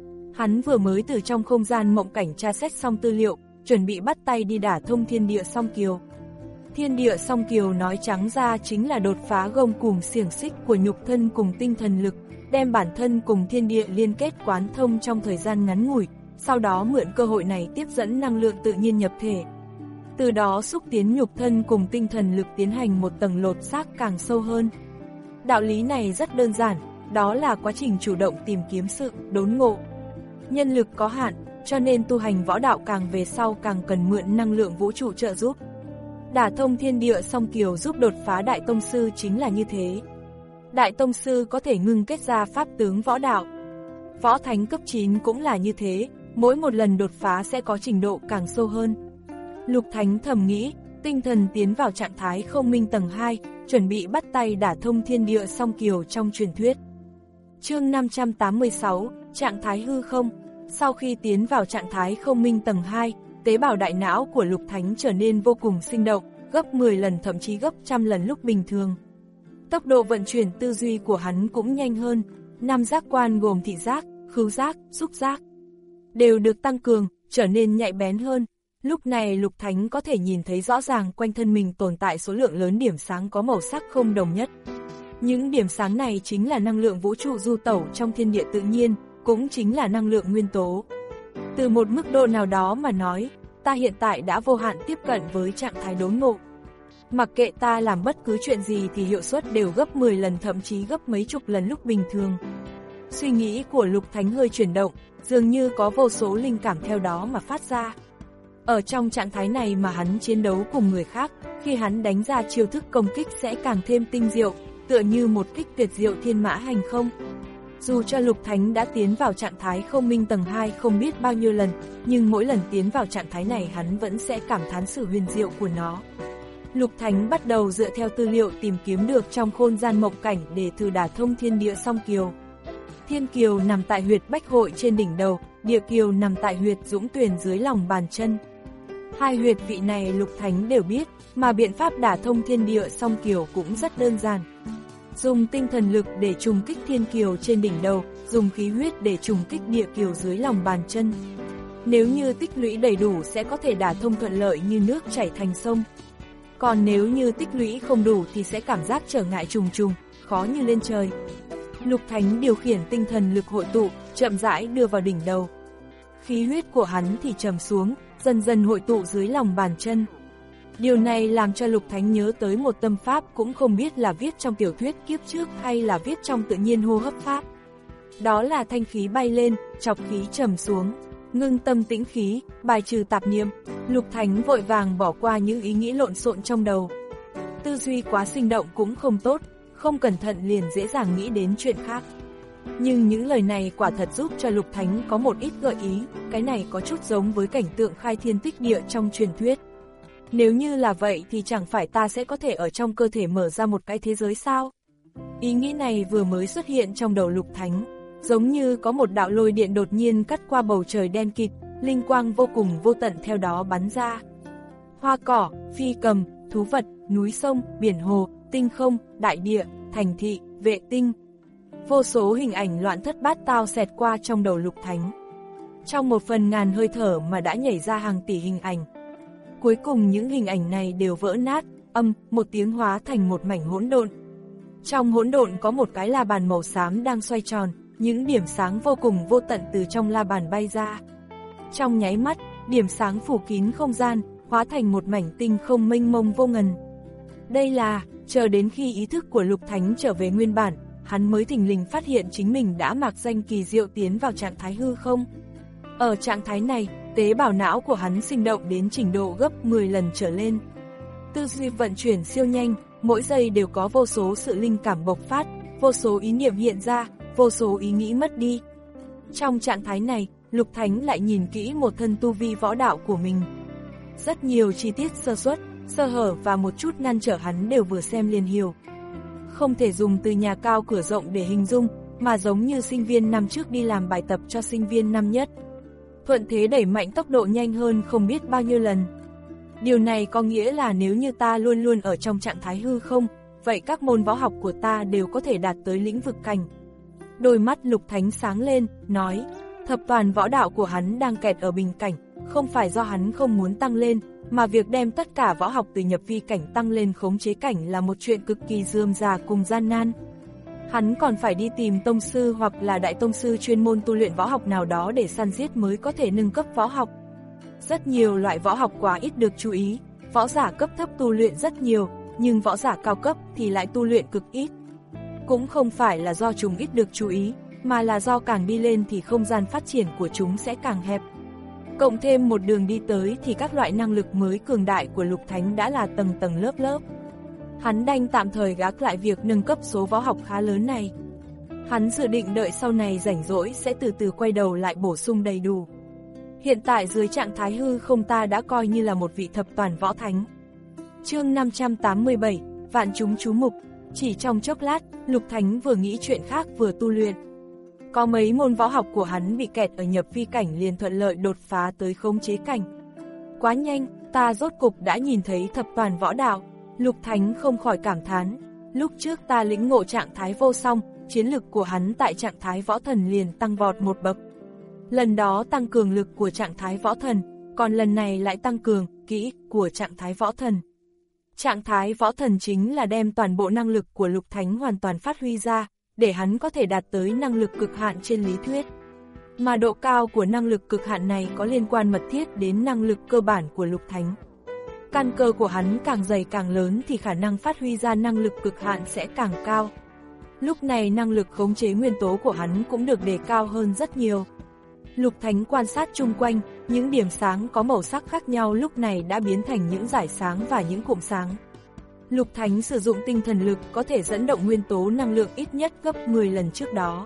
Speaker 2: Hắn vừa mới từ trong không gian mộng cảnh tra xét xong tư liệu, chuẩn bị bắt tay đi đả thông thiên địa song kiều. Thiên địa song kiều nói trắng ra chính là đột phá gông cùm xiềng xích của nhục thân cùng tinh thần lực, đem bản thân cùng thiên địa liên kết quán thông trong thời gian ngắn ngủi, sau đó mượn cơ hội này tiếp dẫn năng lượng tự nhiên nhập thể. Từ đó xúc tiến nhục thân cùng tinh thần lực tiến hành một tầng lột xác càng sâu hơn. Đạo lý này rất đơn giản, đó là quá trình chủ động tìm kiếm sự đốn ngộ. Nhân lực có hạn, cho nên tu hành võ đạo càng về sau càng cần mượn năng lượng vũ trụ trợ giúp. Đả thông thiên địa song kiều giúp đột phá đại tông sư chính là như thế. Đại tông sư có thể ngưng kết ra pháp tướng võ đạo. Võ thánh cấp chín cũng là như thế, mỗi một lần đột phá sẽ có trình độ càng sâu hơn. Lục Thánh thầm nghĩ, tinh thần tiến vào trạng thái không minh tầng hai, chuẩn bị bắt tay đả thông thiên địa song kiều trong truyền thuyết. Chương năm trăm tám mươi sáu, trạng thái hư không. Sau khi tiến vào trạng thái không minh tầng hai, tế bào đại não của Lục Thánh trở nên vô cùng sinh động, gấp mười lần thậm chí gấp trăm lần lúc bình thường. Tốc độ vận chuyển tư duy của hắn cũng nhanh hơn, năm giác quan gồm thị giác, khứu giác, xúc giác đều được tăng cường, trở nên nhạy bén hơn. Lúc này Lục Thánh có thể nhìn thấy rõ ràng quanh thân mình tồn tại số lượng lớn điểm sáng có màu sắc không đồng nhất. Những điểm sáng này chính là năng lượng vũ trụ du tẩu trong thiên địa tự nhiên, cũng chính là năng lượng nguyên tố. Từ một mức độ nào đó mà nói, ta hiện tại đã vô hạn tiếp cận với trạng thái đốn ngộ. Mặc kệ ta làm bất cứ chuyện gì thì hiệu suất đều gấp mười lần thậm chí gấp mấy chục lần lúc bình thường. Suy nghĩ của Lục Thánh hơi chuyển động, dường như có vô số linh cảm theo đó mà phát ra. Ở trong trạng thái này mà hắn chiến đấu cùng người khác, khi hắn đánh ra chiêu thức công kích sẽ càng thêm tinh diệu, tựa như một kích tuyệt diệu thiên mã hành không. Dù cho Lục Thánh đã tiến vào trạng thái không minh tầng hai không biết bao nhiêu lần, nhưng mỗi lần tiến vào trạng thái này hắn vẫn sẽ cảm thán sự huyền diệu của nó. Lục Thánh bắt đầu dựa theo tư liệu tìm kiếm được trong khôn gian mộng cảnh để thử đả thông thiên địa song kiều. Thiên kiều nằm tại huyệt bách hội trên đỉnh đầu, địa kiều nằm tại huyệt dũng tuyền dưới lòng bàn chân. Hai huyệt vị này Lục Thánh đều biết, mà biện pháp đả thông thiên địa song kiều cũng rất đơn giản. Dùng tinh thần lực để trùng kích thiên kiều trên đỉnh đầu, dùng khí huyết để trùng kích địa kiều dưới lòng bàn chân. Nếu như tích lũy đầy đủ sẽ có thể đả thông thuận lợi như nước chảy thành sông. Còn nếu như tích lũy không đủ thì sẽ cảm giác trở ngại trùng trùng, khó như lên trời. Lục Thánh điều khiển tinh thần lực hội tụ, chậm rãi đưa vào đỉnh đầu. Khí huyết của hắn thì trầm xuống, dần dần hội tụ dưới lòng bàn chân. Điều này làm cho Lục Thánh nhớ tới một tâm pháp cũng không biết là viết trong tiểu thuyết kiếp trước hay là viết trong tự nhiên hô hấp pháp. Đó là thanh khí bay lên, chọc khí trầm xuống, ngưng tâm tĩnh khí, bài trừ tạp niệm. Lục Thánh vội vàng bỏ qua những ý nghĩ lộn xộn trong đầu. Tư duy quá sinh động cũng không tốt, không cẩn thận liền dễ dàng nghĩ đến chuyện khác. Nhưng những lời này quả thật giúp cho Lục Thánh có một ít gợi ý, cái này có chút giống với cảnh tượng khai thiên tích địa trong truyền thuyết. Nếu như là vậy thì chẳng phải ta sẽ có thể ở trong cơ thể mở ra một cái thế giới sao? Ý nghĩ này vừa mới xuất hiện trong đầu Lục Thánh, giống như có một đạo lôi điện đột nhiên cắt qua bầu trời đen kịt, linh quang vô cùng vô tận theo đó bắn ra. Hoa cỏ, phi cầm, thú vật, núi sông, biển hồ, tinh không, đại địa, thành thị, vệ tinh. Vô số hình ảnh loạn thất bát tao xẹt qua trong đầu Lục Thánh. Trong một phần ngàn hơi thở mà đã nhảy ra hàng tỷ hình ảnh. Cuối cùng những hình ảnh này đều vỡ nát, âm, một tiếng hóa thành một mảnh hỗn độn. Trong hỗn độn có một cái la bàn màu xám đang xoay tròn, những điểm sáng vô cùng vô tận từ trong la bàn bay ra. Trong nháy mắt, điểm sáng phủ kín không gian, hóa thành một mảnh tinh không mênh mông vô ngần. Đây là, chờ đến khi ý thức của Lục Thánh trở về nguyên bản, hắn mới thình lình phát hiện chính mình đã mạc danh kỳ diệu tiến vào trạng thái hư không. Ở trạng thái này, tế bào não của hắn sinh động đến trình độ gấp mười lần trở lên. Tư duy vận chuyển siêu nhanh, mỗi giây đều có vô số sự linh cảm bộc phát, vô số ý niệm hiện ra, vô số ý nghĩ mất đi. Trong trạng thái này, Lục Thánh lại nhìn kỹ một thân tu vi võ đạo của mình. Rất nhiều chi tiết sơ suất, sơ hở và một chút ngăn trở hắn đều vừa xem liền hiểu. Không thể dùng từ nhà cao cửa rộng để hình dung, mà giống như sinh viên năm trước đi làm bài tập cho sinh viên năm nhất. Thuận thế đẩy mạnh tốc độ nhanh hơn không biết bao nhiêu lần. Điều này có nghĩa là nếu như ta luôn luôn ở trong trạng thái hư không, vậy các môn võ học của ta đều có thể đạt tới lĩnh vực cảnh. Đôi mắt Lục Thánh sáng lên, nói, thập toàn võ đạo của hắn đang kẹt ở bình cảnh, không phải do hắn không muốn tăng lên, mà việc đem tất cả võ học từ nhập vi cảnh tăng lên khống chế cảnh là một chuyện cực kỳ rườm rà cùng gian nan. Hắn còn phải đi tìm tông sư hoặc là đại tông sư chuyên môn tu luyện võ học nào đó để săn giết mới có thể nâng cấp võ học. Rất nhiều loại võ học quá ít được chú ý, võ giả cấp thấp tu luyện rất nhiều, nhưng võ giả cao cấp thì lại tu luyện cực ít. Cũng không phải là do chúng ít được chú ý, mà là do càng đi lên thì không gian phát triển của chúng sẽ càng hẹp. Cộng thêm một đường đi tới thì các loại năng lực mới cường đại của Lục Thánh đã là tầng tầng lớp lớp. Hắn đành tạm thời gác lại việc nâng cấp số võ học khá lớn này. Hắn dự định đợi sau này rảnh rỗi sẽ từ từ quay đầu lại bổ sung đầy đủ. Hiện tại dưới trạng thái hư không ta đã coi như là một vị thập toàn võ thánh. Chương năm trăm tám mươi bảy, vạn chúng chú mục. Chỉ trong chốc lát, Lục Thánh vừa nghĩ chuyện khác vừa tu luyện. Có mấy môn võ học của hắn bị kẹt ở nhập vi cảnh liền thuận lợi đột phá tới khống chế cảnh. Quá nhanh, ta rốt cục đã nhìn thấy thập toàn võ đạo. Lục Thánh không khỏi cảm thán. Lúc trước ta lĩnh ngộ trạng thái vô song, chiến lực của hắn tại trạng thái võ thần liền tăng vọt một bậc. Lần đó tăng cường lực của trạng thái võ thần, còn lần này lại tăng cường kỹ của trạng thái võ thần. Trạng thái võ thần chính là đem toàn bộ năng lực của Lục Thánh hoàn toàn phát huy ra, để hắn có thể đạt tới năng lực cực hạn trên lý thuyết. Mà độ cao của năng lực cực hạn này có liên quan mật thiết đến năng lực cơ bản của Lục Thánh. Căn cơ của hắn càng dày càng lớn thì khả năng phát huy ra năng lực cực hạn sẽ càng cao. Lúc này năng lực khống chế nguyên tố của hắn cũng được đề cao hơn rất nhiều. Lục Thánh quan sát chung quanh, những điểm sáng có màu sắc khác nhau lúc này đã biến thành những dải sáng và những cụm sáng. Lục Thánh sử dụng tinh thần lực có thể dẫn động nguyên tố năng lượng ít nhất gấp mười lần trước đó.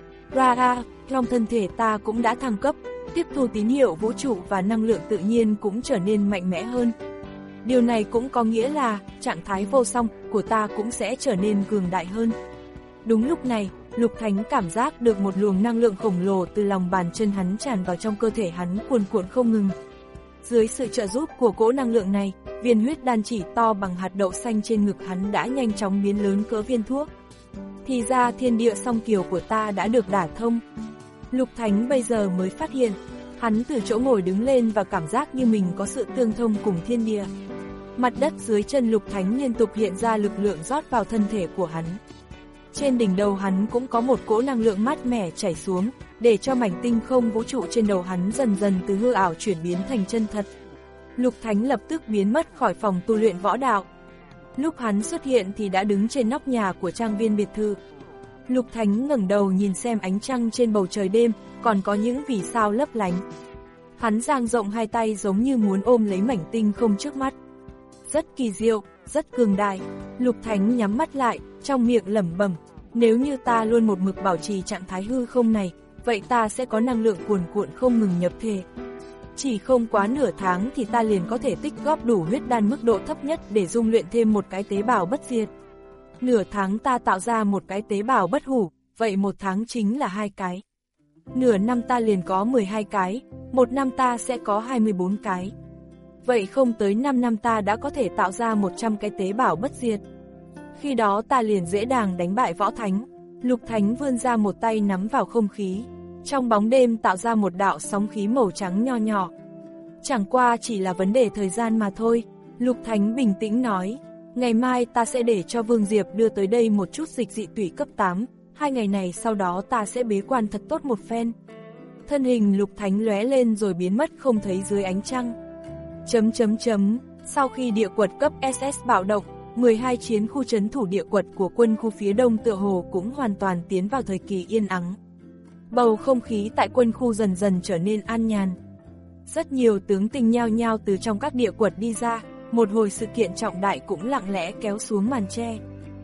Speaker 2: Ra a, trong thân thể ta cũng đã thăng cấp, tiếp thu tín hiệu vũ trụ và năng lượng tự nhiên cũng trở nên mạnh mẽ hơn. Điều này cũng có nghĩa là trạng thái vô song của ta cũng sẽ trở nên cường đại hơn. Đúng lúc này, Lục Thánh cảm giác được một luồng năng lượng khổng lồ từ lòng bàn chân hắn tràn vào trong cơ thể hắn cuồn cuộn không ngừng. Dưới sự trợ giúp của cỗ năng lượng này, viên huyết đan chỉ to bằng hạt đậu xanh trên ngực hắn đã nhanh chóng biến lớn cỡ viên thuốc. Thì ra thiên địa song kiều của ta đã được đả thông. Lục Thánh bây giờ mới phát hiện, hắn từ chỗ ngồi đứng lên và cảm giác như mình có sự tương thông cùng thiên địa. Mặt đất dưới chân Lục Thánh liên tục hiện ra lực lượng rót vào thân thể của hắn. Trên đỉnh đầu hắn cũng có một cỗ năng lượng mát mẻ chảy xuống, để cho mảnh tinh không vũ trụ trên đầu hắn dần dần từ hư ảo chuyển biến thành chân thật. Lục Thánh lập tức biến mất khỏi phòng tu luyện võ đạo. Lúc hắn xuất hiện thì đã đứng trên nóc nhà của trang viên biệt thự. Lục Thánh ngẩng đầu nhìn xem ánh trăng trên bầu trời đêm, còn có những vì sao lấp lánh. Hắn dang rộng hai tay giống như muốn ôm lấy mảnh tinh không trước mắt. Rất kỳ diệu, rất cường đại. Lục Thánh nhắm mắt lại, trong miệng lẩm bẩm, nếu như ta luôn một mực bảo trì trạng thái hư không này, vậy ta sẽ có năng lượng cuồn cuộn không ngừng nhập thể. Chỉ không quá nửa tháng thì ta liền có thể tích góp đủ huyết đan mức độ thấp nhất để dung luyện thêm một cái tế bào bất diệt. Nửa tháng ta tạo ra một cái tế bào bất hủ, vậy một tháng chính là hai cái. Nửa năm ta liền có mười hai cái, một năm ta sẽ có hai mươi bốn cái. Vậy không tới năm năm ta đã có thể tạo ra một trăm cái tế bào bất diệt. Khi đó ta liền dễ dàng đánh bại võ thánh. Lục Thánh vươn ra một tay nắm vào không khí, trong bóng đêm tạo ra một đạo sóng khí màu trắng nho nhỏ. Chẳng qua chỉ là vấn đề thời gian mà thôi. Lục Thánh bình tĩnh nói, ngày mai ta sẽ để cho Vương Diệp đưa tới đây một chút dịch dị tủy cấp tám, hai ngày này sau đó ta sẽ bế quan thật tốt một phen. Thân hình Lục Thánh lóe lên rồi biến mất không thấy dưới ánh trăng. Chấm chấm chấm, sau khi địa quật cấp ét ét bạo động, mười hai chiến khu trấn thủ địa quật của quân khu phía đông tựa hồ cũng hoàn toàn tiến vào thời kỳ yên ắng. Bầu không khí tại quân khu dần dần trở nên an nhàn. Rất nhiều tướng tinh nhao nhao từ trong các địa quật đi ra, một hồi sự kiện trọng đại cũng lặng lẽ kéo xuống màn che.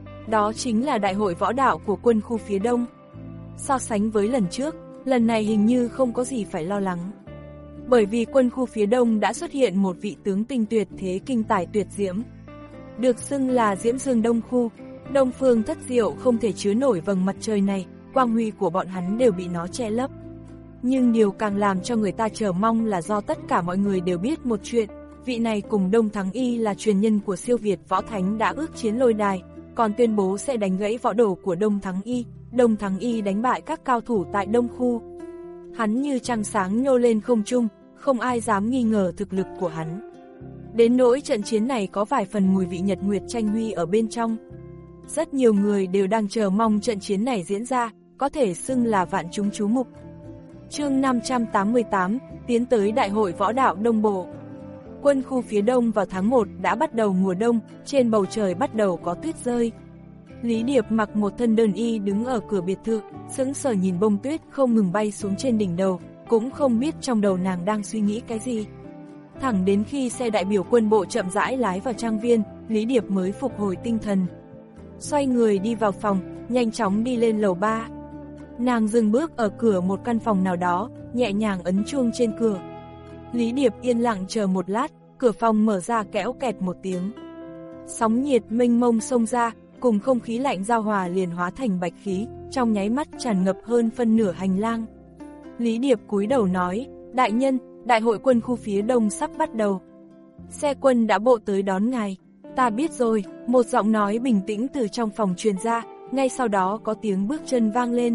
Speaker 2: Đó chính là đại hội võ đạo của quân khu phía đông. So sánh với lần trước, lần này hình như không có gì phải lo lắng. Bởi vì quân khu phía đông đã xuất hiện một vị tướng tinh tuyệt thế kinh tài tuyệt diễm. Được xưng là Diễm Dương Đông Khu, Đông Phương Thất Diệu không thể chứa nổi vầng mặt trời này, quang huy của bọn hắn đều bị nó che lấp. Nhưng điều càng làm cho người ta chờ mong là do tất cả mọi người đều biết một chuyện, vị này cùng Đông Thắng Y là truyền nhân của siêu việt võ thánh đã ước chiến lôi đài, còn tuyên bố sẽ đánh gãy võ đồ của Đông Thắng Y, Đông Thắng Y đánh bại các cao thủ tại Đông Khu. Hắn như trăng sáng nhô lên không trung, không ai dám nghi ngờ thực lực của hắn. Đến nỗi trận chiến này có vài phần mùi vị nhật nguyệt tranh huy ở bên trong. Rất nhiều người đều đang chờ mong trận chiến này diễn ra, có thể xưng là vạn chúng chú mục. Chương năm trăm tám mươi tám, tiến tới Đại hội Võ đạo Đông Bộ. Quân khu phía đông vào tháng một đã bắt đầu mùa đông, trên bầu trời bắt đầu có tuyết rơi. Lý Điệp mặc một thân đơn y đứng ở cửa biệt thự, sững sờ nhìn bông tuyết không ngừng bay xuống trên đỉnh đầu, cũng không biết trong đầu nàng đang suy nghĩ cái gì. Thẳng đến khi xe đại biểu quân bộ chậm rãi lái vào trang viên, Lý Điệp mới phục hồi tinh thần. Xoay người đi vào phòng, nhanh chóng đi lên lầu ba. Nàng dừng bước ở cửa một căn phòng nào đó, nhẹ nhàng ấn chuông trên cửa. Lý Điệp yên lặng chờ một lát, cửa phòng mở ra kéo kẹt một tiếng. Sóng nhiệt mênh mông xông ra, cùng không khí lạnh giao hòa liền hóa thành bạch khí, trong nháy mắt tràn ngập hơn phân nửa hành lang. Lý Điệp cúi đầu nói, đại nhân, đại hội quân khu phía đông sắp bắt đầu. Xe quân đã bộ tới đón ngài. Ta biết rồi, một giọng nói bình tĩnh từ trong phòng truyền ra, ngay sau đó có tiếng bước chân vang lên.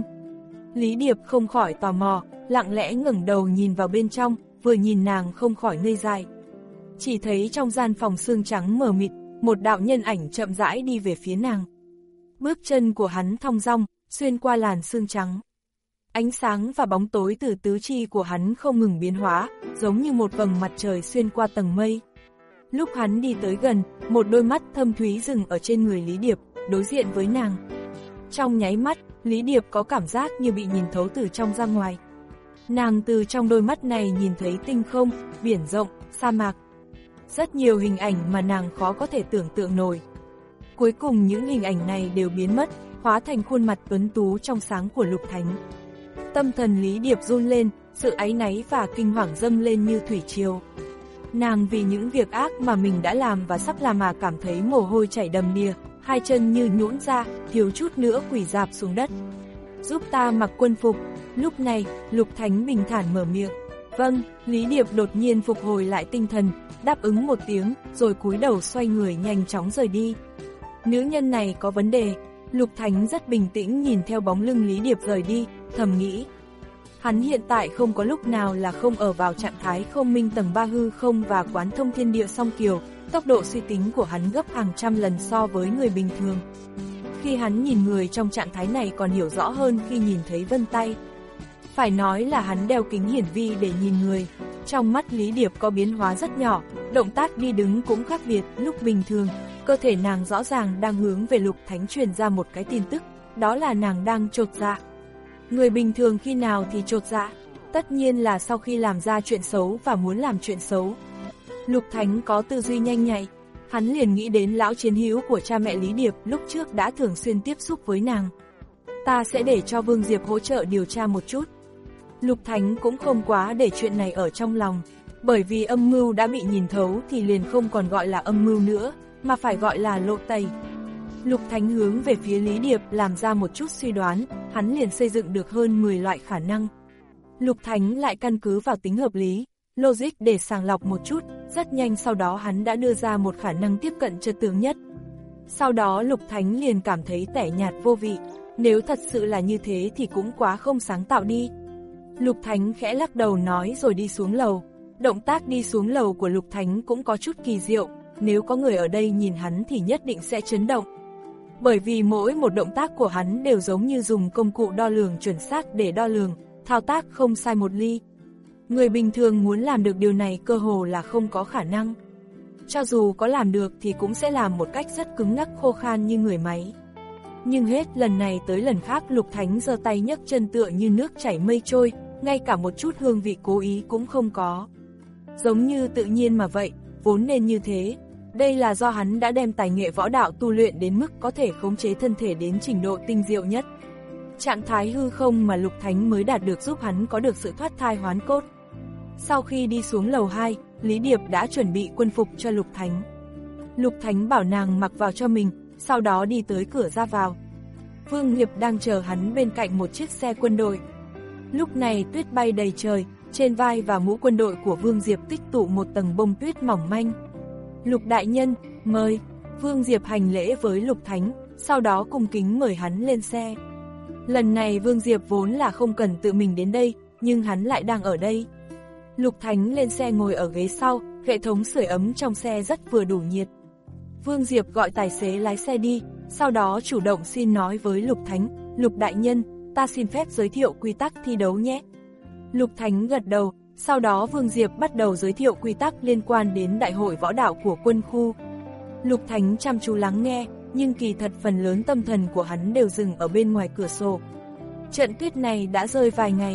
Speaker 2: Lý Điệp không khỏi tò mò, lặng lẽ ngẩng đầu nhìn vào bên trong, vừa nhìn nàng không khỏi ngây dại. Chỉ thấy trong gian phòng sương trắng mờ mịt, một đạo nhân ảnh chậm rãi đi về phía nàng. Bước chân của hắn thong dong, xuyên qua làn sương trắng. Ánh sáng và bóng tối từ tứ chi của hắn không ngừng biến hóa, giống như một vầng mặt trời xuyên qua tầng mây. Lúc hắn đi tới gần, một đôi mắt thâm thúy dừng ở trên người Lý Điệp, đối diện với nàng. Trong nháy mắt, Lý Điệp có cảm giác như bị nhìn thấu từ trong ra ngoài. Nàng từ trong đôi mắt này nhìn thấy tinh không, biển rộng, sa mạc. Rất nhiều hình ảnh mà nàng khó có thể tưởng tượng nổi. Cuối cùng những hình ảnh này đều biến mất, hóa thành khuôn mặt tuấn tú trong sáng của Lục Thánh. Tâm thần Lý Điệp run lên, sự áy náy và kinh hoàng dâng lên như thủy triều. Nàng vì những việc ác mà mình đã làm và sắp làm mà cảm thấy mồ hôi chảy đầm đìa, hai chân như nhũn ra, thiếu chút nữa quỳ rạp xuống đất. Giúp ta mặc quân phục. Lúc này, Lục Thánh bình thản mở miệng. Vâng, Lý Điệp đột nhiên phục hồi lại tinh thần, đáp ứng một tiếng, rồi cúi đầu xoay người nhanh chóng rời đi. Nữ nhân này có vấn đề. Lục Thánh rất bình tĩnh nhìn theo bóng lưng Lý Điệp rời đi, thầm nghĩ. Hắn hiện tại không có lúc nào là không ở vào trạng thái không minh tầng ba hư không và quán thông thiên địa song kiều, tốc độ suy tính của hắn gấp hàng trăm lần so với người bình thường. Khi hắn nhìn người trong trạng thái này còn hiểu rõ hơn khi nhìn thấy vân tay. Phải nói là hắn đeo kính hiển vi để nhìn người. Trong mắt Lý Điệp có biến hóa rất nhỏ, động tác đi đứng cũng khác biệt. Lúc bình thường, cơ thể nàng rõ ràng đang hướng về Lục Thánh truyền ra một cái tin tức, đó là nàng đang chột dạ. Người bình thường khi nào thì chột dạ? Tất nhiên là sau khi làm ra chuyện xấu và muốn làm chuyện xấu. Lục Thánh có tư duy nhanh nhạy, hắn liền nghĩ đến lão chiến hữu của cha mẹ Lý Điệp lúc trước đã thường xuyên tiếp xúc với nàng. Ta sẽ để cho Vương Diệp hỗ trợ điều tra một chút. Lục Thánh cũng không quá để chuyện này ở trong lòng, bởi vì âm mưu đã bị nhìn thấu thì liền không còn gọi là âm mưu nữa, mà phải gọi là lộ tẩy. Lục Thánh hướng về phía Lý Điệp làm ra một chút suy đoán, hắn liền xây dựng được hơn mười loại khả năng. Lục Thánh lại căn cứ vào tính hợp lý, logic để sàng lọc một chút, rất nhanh sau đó hắn đã đưa ra một khả năng tiếp cận trật tự nhất. Sau đó Lục Thánh liền cảm thấy tẻ nhạt vô vị, nếu thật sự là như thế thì cũng quá không sáng tạo đi. Lục Thánh khẽ lắc đầu nói rồi đi xuống lầu. Động tác đi xuống lầu của Lục Thánh cũng có chút kỳ diệu, nếu có người ở đây nhìn hắn thì nhất định sẽ chấn động. Bởi vì mỗi một động tác của hắn đều giống như dùng công cụ đo lường chuẩn xác để đo lường, thao tác không sai một ly. Người bình thường muốn làm được điều này cơ hồ là không có khả năng. Cho dù có làm được thì cũng sẽ làm một cách rất cứng ngắc khô khan như người máy. Nhưng hết lần này tới lần khác Lục Thánh giơ tay nhấc chân tựa như nước chảy mây trôi, ngay cả một chút hương vị cố ý cũng không có. Giống như tự nhiên mà vậy, vốn nên như thế. Đây là do hắn đã đem tài nghệ võ đạo tu luyện đến mức có thể khống chế thân thể đến trình độ tinh diệu nhất. Trạng thái hư không mà Lục Thánh mới đạt được giúp hắn có được sự thoát thai hoán cốt. Sau khi đi xuống lầu hai, Lý Điệp đã chuẩn bị quân phục cho Lục Thánh. Lục Thánh bảo nàng mặc vào cho mình, sau đó đi tới cửa ra vào. Vương Nghiệp đang chờ hắn bên cạnh một chiếc xe quân đội. Lúc này tuyết bay đầy trời, trên vai và mũ quân đội của Vương Diệp tích tụ một tầng bông tuyết mỏng manh. Lục đại nhân, mời. Vương Diệp hành lễ với Lục Thánh, sau đó cung kính mời hắn lên xe. Lần này Vương Diệp vốn là không cần tự mình đến đây, nhưng hắn lại đang ở đây. Lục Thánh lên xe ngồi ở ghế sau, hệ thống sưởi ấm trong xe rất vừa đủ nhiệt. Vương Diệp gọi tài xế lái xe đi, sau đó chủ động xin nói với Lục Thánh, Lục đại nhân, ta xin phép giới thiệu quy tắc thi đấu nhé. Lục Thánh gật đầu, sau đó Vương Diệp bắt đầu giới thiệu quy tắc liên quan đến đại hội võ đạo của quân khu. Lục Thánh chăm chú lắng nghe, nhưng kỳ thật phần lớn tâm thần của hắn đều dừng ở bên ngoài cửa sổ. Trận tuyết này đã rơi vài ngày,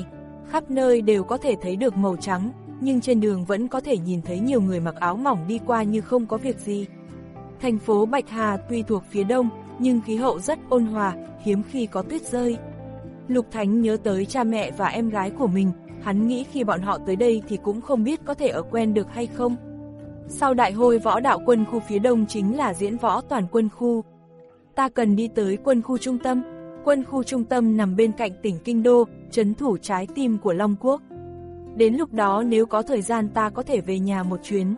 Speaker 2: khắp nơi đều có thể thấy được màu trắng, nhưng trên đường vẫn có thể nhìn thấy nhiều người mặc áo mỏng đi qua như không có việc gì. Thành phố Bạch Hà tuy thuộc phía đông, nhưng khí hậu rất ôn hòa, hiếm khi có tuyết rơi. Lục Thánh nhớ tới cha mẹ và em gái của mình, hắn nghĩ khi bọn họ tới đây thì cũng không biết có thể ở quen được hay không. Sau đại hội võ đạo quân khu phía đông chính là diễn võ toàn quân khu. Ta cần đi tới quân khu trung tâm. Quân khu trung tâm nằm bên cạnh tỉnh Kinh Đô, trấn thủ trái tim của Long Quốc. Đến lúc đó nếu có thời gian ta có thể về nhà một chuyến.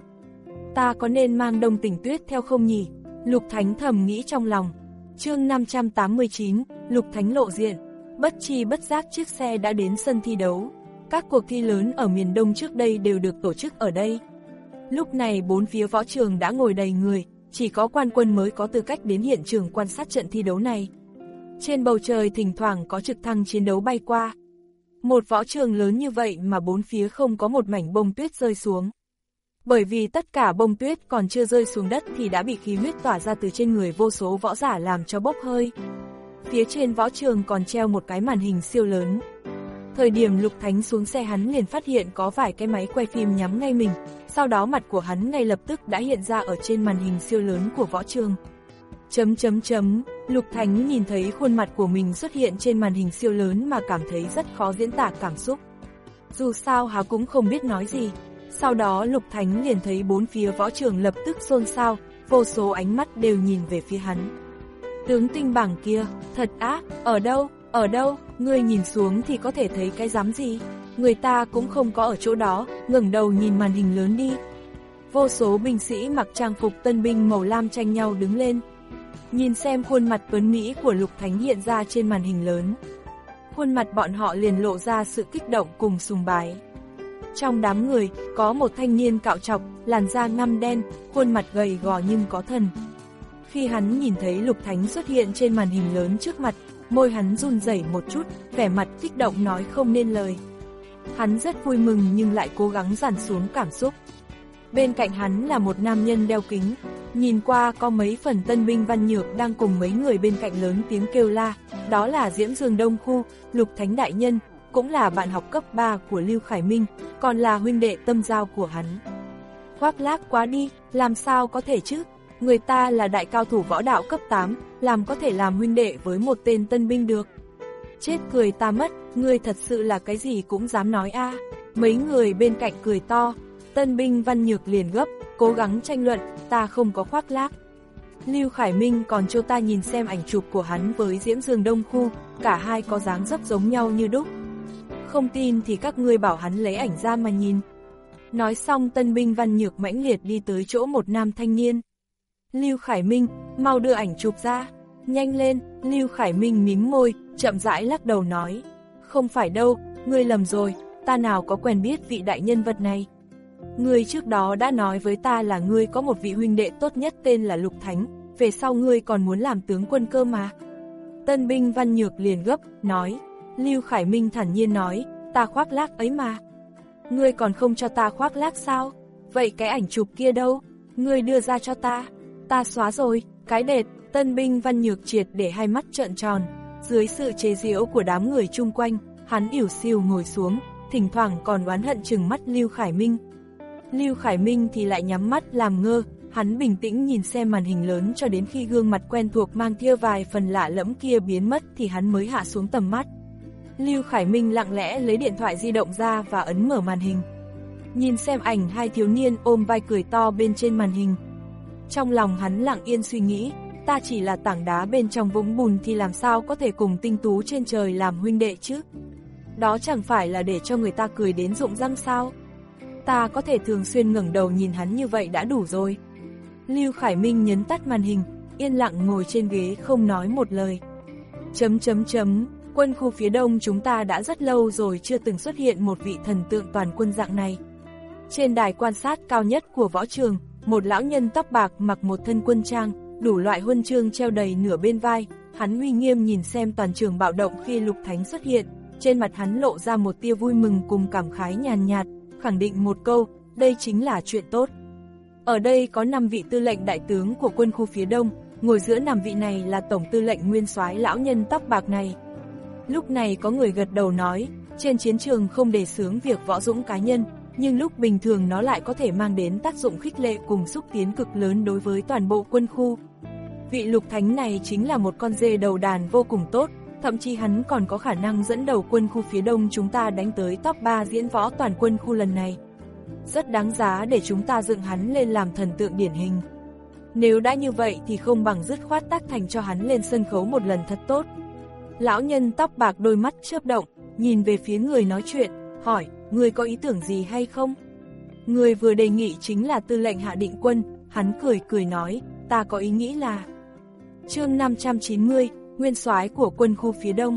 Speaker 2: Ta có nên mang Đông Tình Tuyết theo không nhỉ? Lục Thánh thầm nghĩ trong lòng. Chương năm trăm tám mươi chín, Lục Thánh lộ diện. Bất chi bất giác chiếc xe đã đến sân thi đấu. Các cuộc thi lớn ở miền Đông trước đây đều được tổ chức ở đây. Lúc này bốn phía võ trường đã ngồi đầy người, chỉ có quan quân mới có tư cách đến hiện trường quan sát trận thi đấu này. Trên bầu trời thỉnh thoảng có trực thăng chiến đấu bay qua. Một võ trường lớn như vậy mà bốn phía không có một mảnh bông tuyết rơi xuống. Bởi vì tất cả bông tuyết còn chưa rơi xuống đất thì đã bị khí huyết tỏa ra từ trên người vô số võ giả làm cho bốc hơi. Phía trên võ trường còn treo một cái màn hình siêu lớn. Thời điểm Lục Thánh xuống xe hắn liền phát hiện có vài cái máy quay phim nhắm ngay mình, sau đó mặt của hắn ngay lập tức đã hiện ra ở trên màn hình siêu lớn của võ trường. Chấm chấm chấm, Lục Thánh nhìn thấy khuôn mặt của mình xuất hiện trên màn hình siêu lớn mà cảm thấy rất khó diễn tả cảm xúc. Dù sao hắn cũng không biết nói gì. Sau đó Lục Thánh liền thấy bốn phía võ trường lập tức xôn xao, vô số ánh mắt đều nhìn về phía hắn. Tướng tinh bảng kia, thật ác, ở đâu, ở đâu, ngươi nhìn xuống thì có thể thấy cái dám gì, người ta cũng không có ở chỗ đó, ngẩng đầu nhìn màn hình lớn đi. Vô số binh sĩ mặc trang phục tân binh màu lam tranh nhau đứng lên. Nhìn xem khuôn mặt tuấn mỹ của Lục Thánh hiện ra trên màn hình lớn. Khuôn mặt bọn họ liền lộ ra sự kích động cùng sùng bái. Trong đám người, có một thanh niên cạo trọc, làn da ngăm đen, khuôn mặt gầy gò nhưng có thần. Khi hắn nhìn thấy Lục Thánh xuất hiện trên màn hình lớn trước mặt, môi hắn run rẩy một chút, vẻ mặt kích động nói không nên lời. Hắn rất vui mừng nhưng lại cố gắng dằn xuống cảm xúc. Bên cạnh hắn là một nam nhân đeo kính, nhìn qua có mấy phần tân binh Văn Nhược đang cùng mấy người bên cạnh lớn tiếng kêu la, đó là Diễm Dương Đông Khu, Lục Thánh đại nhân, cũng là bạn học cấp ba của Lưu Khải Minh, còn là huynh đệ tâm giao của hắn. Khoác lác quá đi, làm sao có thể chứ, người ta là đại cao thủ võ đạo cấp tám, làm có thể làm huynh đệ với một tên tân binh được. Chết cười ta mất, ngươi thật sự là cái gì cũng dám nói a. À. Mấy người bên cạnh cười to, tân binh Văn Nhược liền gấp, cố gắng tranh luận, ta không có khoác lác. Lưu Khải Minh còn cho ta nhìn xem ảnh chụp của hắn với Diễm Dương Đông Khu, cả hai có dáng dấp giống nhau như đúc. Không tin thì các ngươi bảo hắn lấy ảnh ra mà nhìn. Nói xong tân binh Văn Nhược mãnh liệt đi tới chỗ một nam thanh niên. Lưu Khải Minh, mau đưa ảnh chụp ra. Nhanh lên, Lưu Khải Minh mím môi, chậm rãi lắc đầu nói. Không phải đâu, ngươi lầm rồi, ta nào có quen biết vị đại nhân vật này. Ngươi trước đó đã nói với ta là ngươi có một vị huynh đệ tốt nhất tên là Lục Thánh, về sau ngươi còn muốn làm tướng quân cơ mà. Tân binh Văn Nhược liền gấp, nói. Lưu Khải Minh thản nhiên nói, ta khoác lác ấy mà. Ngươi còn không cho ta khoác lác sao? Vậy cái ảnh chụp kia đâu? Ngươi đưa ra cho ta. Ta xóa rồi, cái đệt. Tân binh Văn Nhược triệt để hai mắt trợn tròn. Dưới sự chế giễu của đám người chung quanh, hắn ỉu xìu ngồi xuống, thỉnh thoảng còn oán hận trừng mắt Lưu Khải Minh. Lưu Khải Minh thì lại nhắm mắt làm ngơ, hắn bình tĩnh nhìn xem màn hình lớn cho đến khi gương mặt quen thuộc mang theo vài phần lạ lẫm kia biến mất thì hắn mới hạ xuống tầm mắt. Lưu Khải Minh lặng lẽ lấy điện thoại di động ra và ấn mở màn hình. Nhìn xem ảnh hai thiếu niên ôm vai cười to bên trên màn hình. Trong lòng hắn lặng yên suy nghĩ, ta chỉ là tảng đá bên trong vũng bùn thì làm sao có thể cùng tinh tú trên trời làm huynh đệ chứ? Đó chẳng phải là để cho người ta cười đến rụng răng sao? Ta có thể thường xuyên ngẩng đầu nhìn hắn như vậy đã đủ rồi. Lưu Khải Minh nhấn tắt màn hình, yên lặng ngồi trên ghế không nói một lời. Chấm chấm chấm, quân khu phía đông chúng ta đã rất lâu rồi chưa từng xuất hiện một vị thần tượng toàn quân dạng này. Trên đài quan sát cao nhất của võ trường, một lão nhân tóc bạc mặc một thân quân trang, đủ loại huân chương treo đầy nửa bên vai, hắn uy nghiêm nhìn xem toàn trường bạo động khi Lục Thánh xuất hiện, trên mặt hắn lộ ra một tia vui mừng cùng cảm khái nhàn nhạt, khẳng định một câu, đây chính là chuyện tốt. Ở đây có năm vị tư lệnh đại tướng của quân khu phía đông, ngồi giữa năm vị này là tổng tư lệnh nguyên soái lão nhân tóc bạc này. Lúc này có người gật đầu nói, Trên chiến trường không đề xướng việc võ dũng cá nhân, nhưng lúc bình thường nó lại có thể mang đến tác dụng khích lệ cùng xúc tiến cực lớn đối với toàn bộ quân khu. Vị Lục Thánh này chính là một con dê đầu đàn vô cùng tốt, thậm chí hắn còn có khả năng dẫn đầu quân khu phía đông chúng ta đánh tới top ba diễn võ toàn quân khu lần này. Rất đáng giá để chúng ta dựng hắn lên làm thần tượng điển hình. Nếu đã như vậy thì không bằng dứt khoát tác thành cho hắn lên sân khấu một lần thật tốt. Lão nhân tóc bạc đôi mắt chớp động, nhìn về phía người nói chuyện, hỏi, người có ý tưởng gì hay không? Người vừa đề nghị chính là tư lệnh Hạ Định Quân, hắn cười cười nói, ta có ý nghĩ là... Chương năm trăm chín mươi, nguyên soái của quân khu phía đông.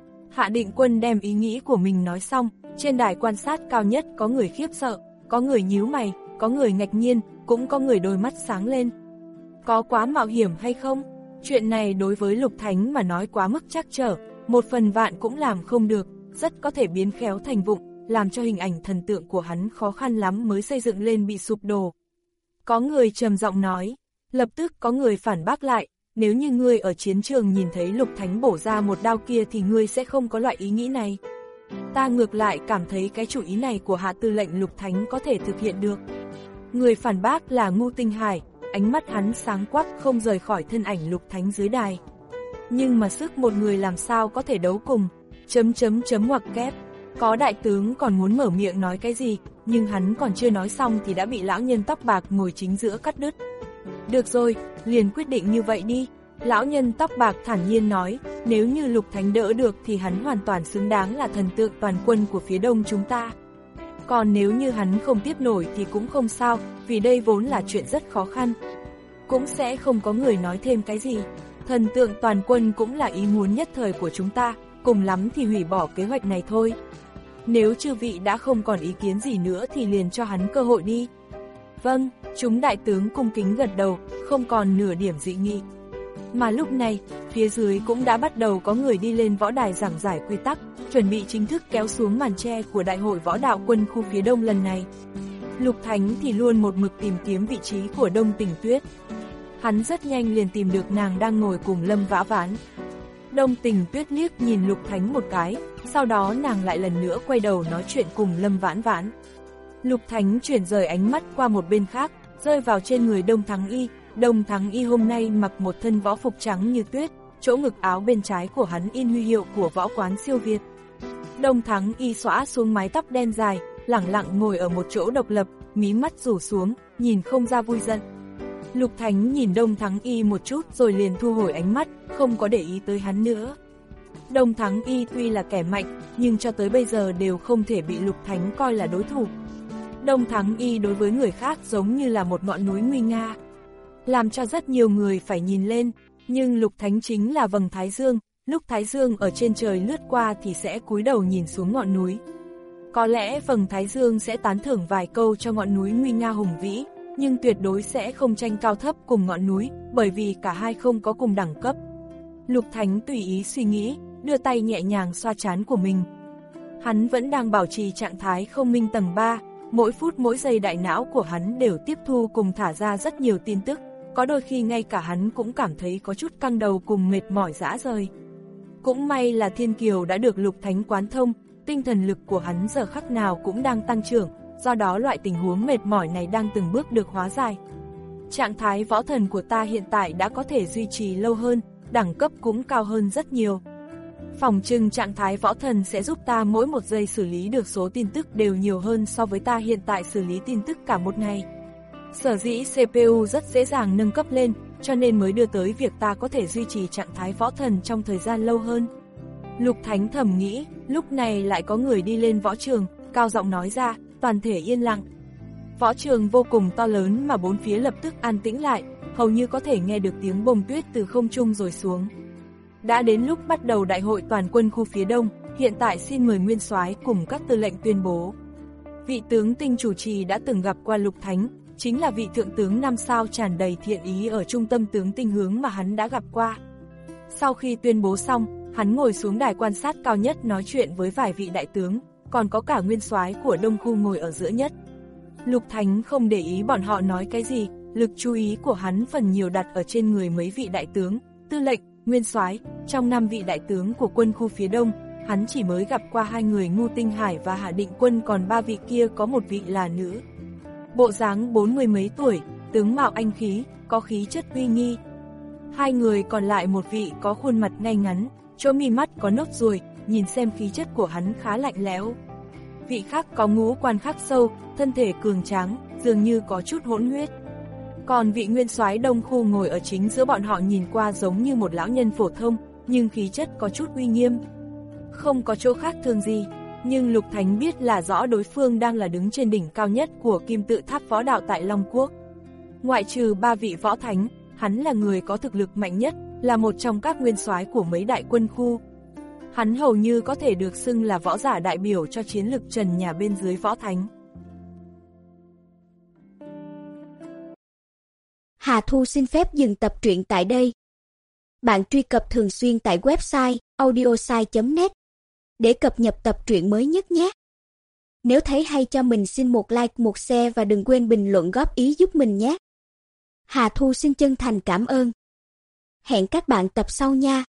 Speaker 2: Hạ Định Quân đem ý nghĩ của mình nói xong, trên đài quan sát cao nhất có người khiếp sợ, có người nhíu mày, có người ngạc nhiên, cũng có người đôi mắt sáng lên. Có quá mạo hiểm hay không? Chuyện này đối với Lục Thánh mà nói quá mức trắc trở, một phần vạn cũng làm không được, rất có thể biến khéo thành vụng, làm cho hình ảnh thần tượng của hắn khó khăn lắm mới xây dựng lên bị sụp đổ. Có người trầm giọng nói, lập tức có người phản bác lại, nếu như ngươi ở chiến trường nhìn thấy Lục Thánh bổ ra một đao kia thì ngươi sẽ không có loại ý nghĩ này. Ta ngược lại cảm thấy cái chủ ý này của Hạ Tư lệnh Lục Thánh có thể thực hiện được. Người phản bác là Ngô Tinh Hải, ánh mắt hắn sáng quắc không rời khỏi thân ảnh Lục Thánh dưới đài. Nhưng mà sức một người làm sao có thể đấu cùng, chấm chấm chấm ngoặc kép. Có đại tướng còn muốn mở miệng nói cái gì, nhưng hắn còn chưa nói xong thì đã bị lão nhân tóc bạc ngồi chính giữa cắt đứt. Được rồi, liền quyết định như vậy đi. Lão nhân tóc bạc thản nhiên nói, nếu như Lục Thánh đỡ được thì hắn hoàn toàn xứng đáng là thần tượng toàn quân của phía đông chúng ta. Còn nếu như hắn không tiếp nổi thì cũng không sao, vì đây vốn là chuyện rất khó khăn. Cũng sẽ không có người nói thêm cái gì. Thần tượng toàn quân cũng là ý muốn nhất thời của chúng ta, cùng lắm thì hủy bỏ kế hoạch này thôi. Nếu chư vị đã không còn ý kiến gì nữa thì liền cho hắn cơ hội đi. Vâng, chúng đại tướng cung kính gật đầu, không còn nửa điểm dị nghị. Mà lúc này, phía dưới cũng đã bắt đầu có người đi lên võ đài giảng giải quy tắc, chuẩn bị chính thức kéo xuống màn che của Đại hội Võ đạo quân khu phía đông lần này. Lục Thánh thì luôn một mực tìm kiếm vị trí của Đông Tình Tuyết. Hắn rất nhanh liền tìm được nàng đang ngồi cùng Lâm Vã Vãn. Đông Tình Tuyết liếc nhìn Lục Thánh một cái, sau đó nàng lại lần nữa quay đầu nói chuyện cùng Lâm Vãn Vãn. Lục Thánh chuyển rời ánh mắt qua một bên khác, rơi vào trên người Đông Thắng Y. Đông Thắng Y hôm nay mặc một thân võ phục trắng như tuyết, chỗ ngực áo bên trái của hắn in huy hiệu của võ quán siêu Việt. Đông Thắng Y xõa xuống mái tóc đen dài, lẳng lặng ngồi ở một chỗ độc lập, mí mắt rủ xuống, nhìn không ra vui giận. Lục Thánh nhìn Đông Thắng Y một chút rồi liền thu hồi ánh mắt, không có để ý tới hắn nữa. Đông Thắng Y tuy là kẻ mạnh, nhưng cho tới bây giờ đều không thể bị Lục Thánh coi là đối thủ. Đông Thắng Y đối với người khác giống như là một ngọn núi nguy nga, làm cho rất nhiều người phải nhìn lên, nhưng Lục Thánh chính là vầng thái dương, lúc thái dương ở trên trời lướt qua thì sẽ cúi đầu nhìn xuống ngọn núi. Có lẽ vầng thái dương sẽ tán thưởng vài câu cho ngọn núi nguy nga hùng vĩ, nhưng tuyệt đối sẽ không tranh cao thấp cùng ngọn núi, bởi vì cả hai không có cùng đẳng cấp. Lục Thánh tùy ý suy nghĩ, đưa tay nhẹ nhàng xoa trán của mình. Hắn vẫn đang bảo trì trạng thái không minh tầng ba, mỗi phút mỗi giây đại não của hắn đều tiếp thu cùng thả ra rất nhiều tin tức, có đôi khi ngay cả hắn cũng cảm thấy có chút căng đầu cùng mệt mỏi rã rời. Cũng may là Thiên Kiều đã được Lục Thánh quán thông, tinh thần lực của hắn giờ khắc nào cũng đang tăng trưởng, do đó loại tình huống mệt mỏi này đang từng bước được hóa giải. Trạng thái võ thần của ta hiện tại đã có thể duy trì lâu hơn, đẳng cấp cũng cao hơn rất nhiều. Phòng trừng trạng thái võ thần sẽ giúp ta mỗi một giây xử lý được số tin tức đều nhiều hơn so với ta hiện tại xử lý tin tức cả một ngày. Sở dĩ xê pê u rất dễ dàng nâng cấp lên, cho nên mới đưa tới việc ta có thể duy trì trạng thái võ thần trong thời gian lâu hơn. Lục Thánh thầm nghĩ, lúc này lại có người đi lên võ trường, cao giọng nói ra, toàn thể yên lặng. Võ trường vô cùng to lớn mà bốn phía lập tức an tĩnh lại, hầu như có thể nghe được tiếng bông tuyết từ không trung rồi xuống. Đã đến lúc bắt đầu đại hội toàn quân khu phía đông, hiện tại xin mời nguyên soái cùng các tư lệnh tuyên bố. Vị tướng Tinh chủ trì đã từng gặp qua Lục Thánh, chính là vị thượng tướng năm sao tràn đầy thiện ý ở trung tâm tướng Tinh hướng mà hắn đã gặp qua. Sau khi tuyên bố xong, hắn ngồi xuống đài quan sát cao nhất nói chuyện với vài vị đại tướng, còn có cả nguyên soái của Đông khu ngồi ở giữa nhất. Lục Thánh không để ý bọn họ nói cái gì, lực chú ý của hắn phần nhiều đặt ở trên người mấy vị đại tướng, tư lệnh, nguyên soái. Trong năm vị đại tướng của quân khu phía đông, hắn chỉ mới gặp qua hai người Ngưu Tinh Hải và Hạ Định Quân, còn ba vị kia có một vị là nữ. Bộ dáng bốn mươi mấy tuổi, tướng mạo anh khí, có khí chất uy nghi. Hai người còn lại một vị có khuôn mặt ngay ngắn, chỗ mi mắt có nốt ruồi, nhìn xem khí chất của hắn khá lạnh lẽo. Vị khác có ngũ quan khắc sâu, thân thể cường tráng, dường như có chút hỗn huyết. Còn vị nguyên soái Đông Khu ngồi ở chính giữa bọn họ nhìn qua giống như một lão nhân phổ thông, nhưng khí chất có chút uy nghiêm. Không có chỗ khác thường gì, nhưng Lục Thánh biết là rõ đối phương đang là đứng trên đỉnh cao nhất của kim tự tháp võ đạo tại Long Quốc. Ngoại trừ ba vị võ thánh, hắn là người có thực lực mạnh nhất, là một trong các nguyên soái của mấy đại quân khu. Hắn hầu như có thể được xưng là võ giả đại biểu cho chiến lực trần nhà bên dưới võ thánh.
Speaker 3: Hà Thu xin phép dừng tập truyện tại đây. Bạn truy cập thường xuyên tại website audiosai chấm net để cập nhật tập truyện mới nhất nhé. Nếu thấy hay cho mình xin một like, một share và đừng quên bình luận góp ý giúp mình nhé. Hà Thu xin chân thành cảm ơn. Hẹn các bạn tập sau nha.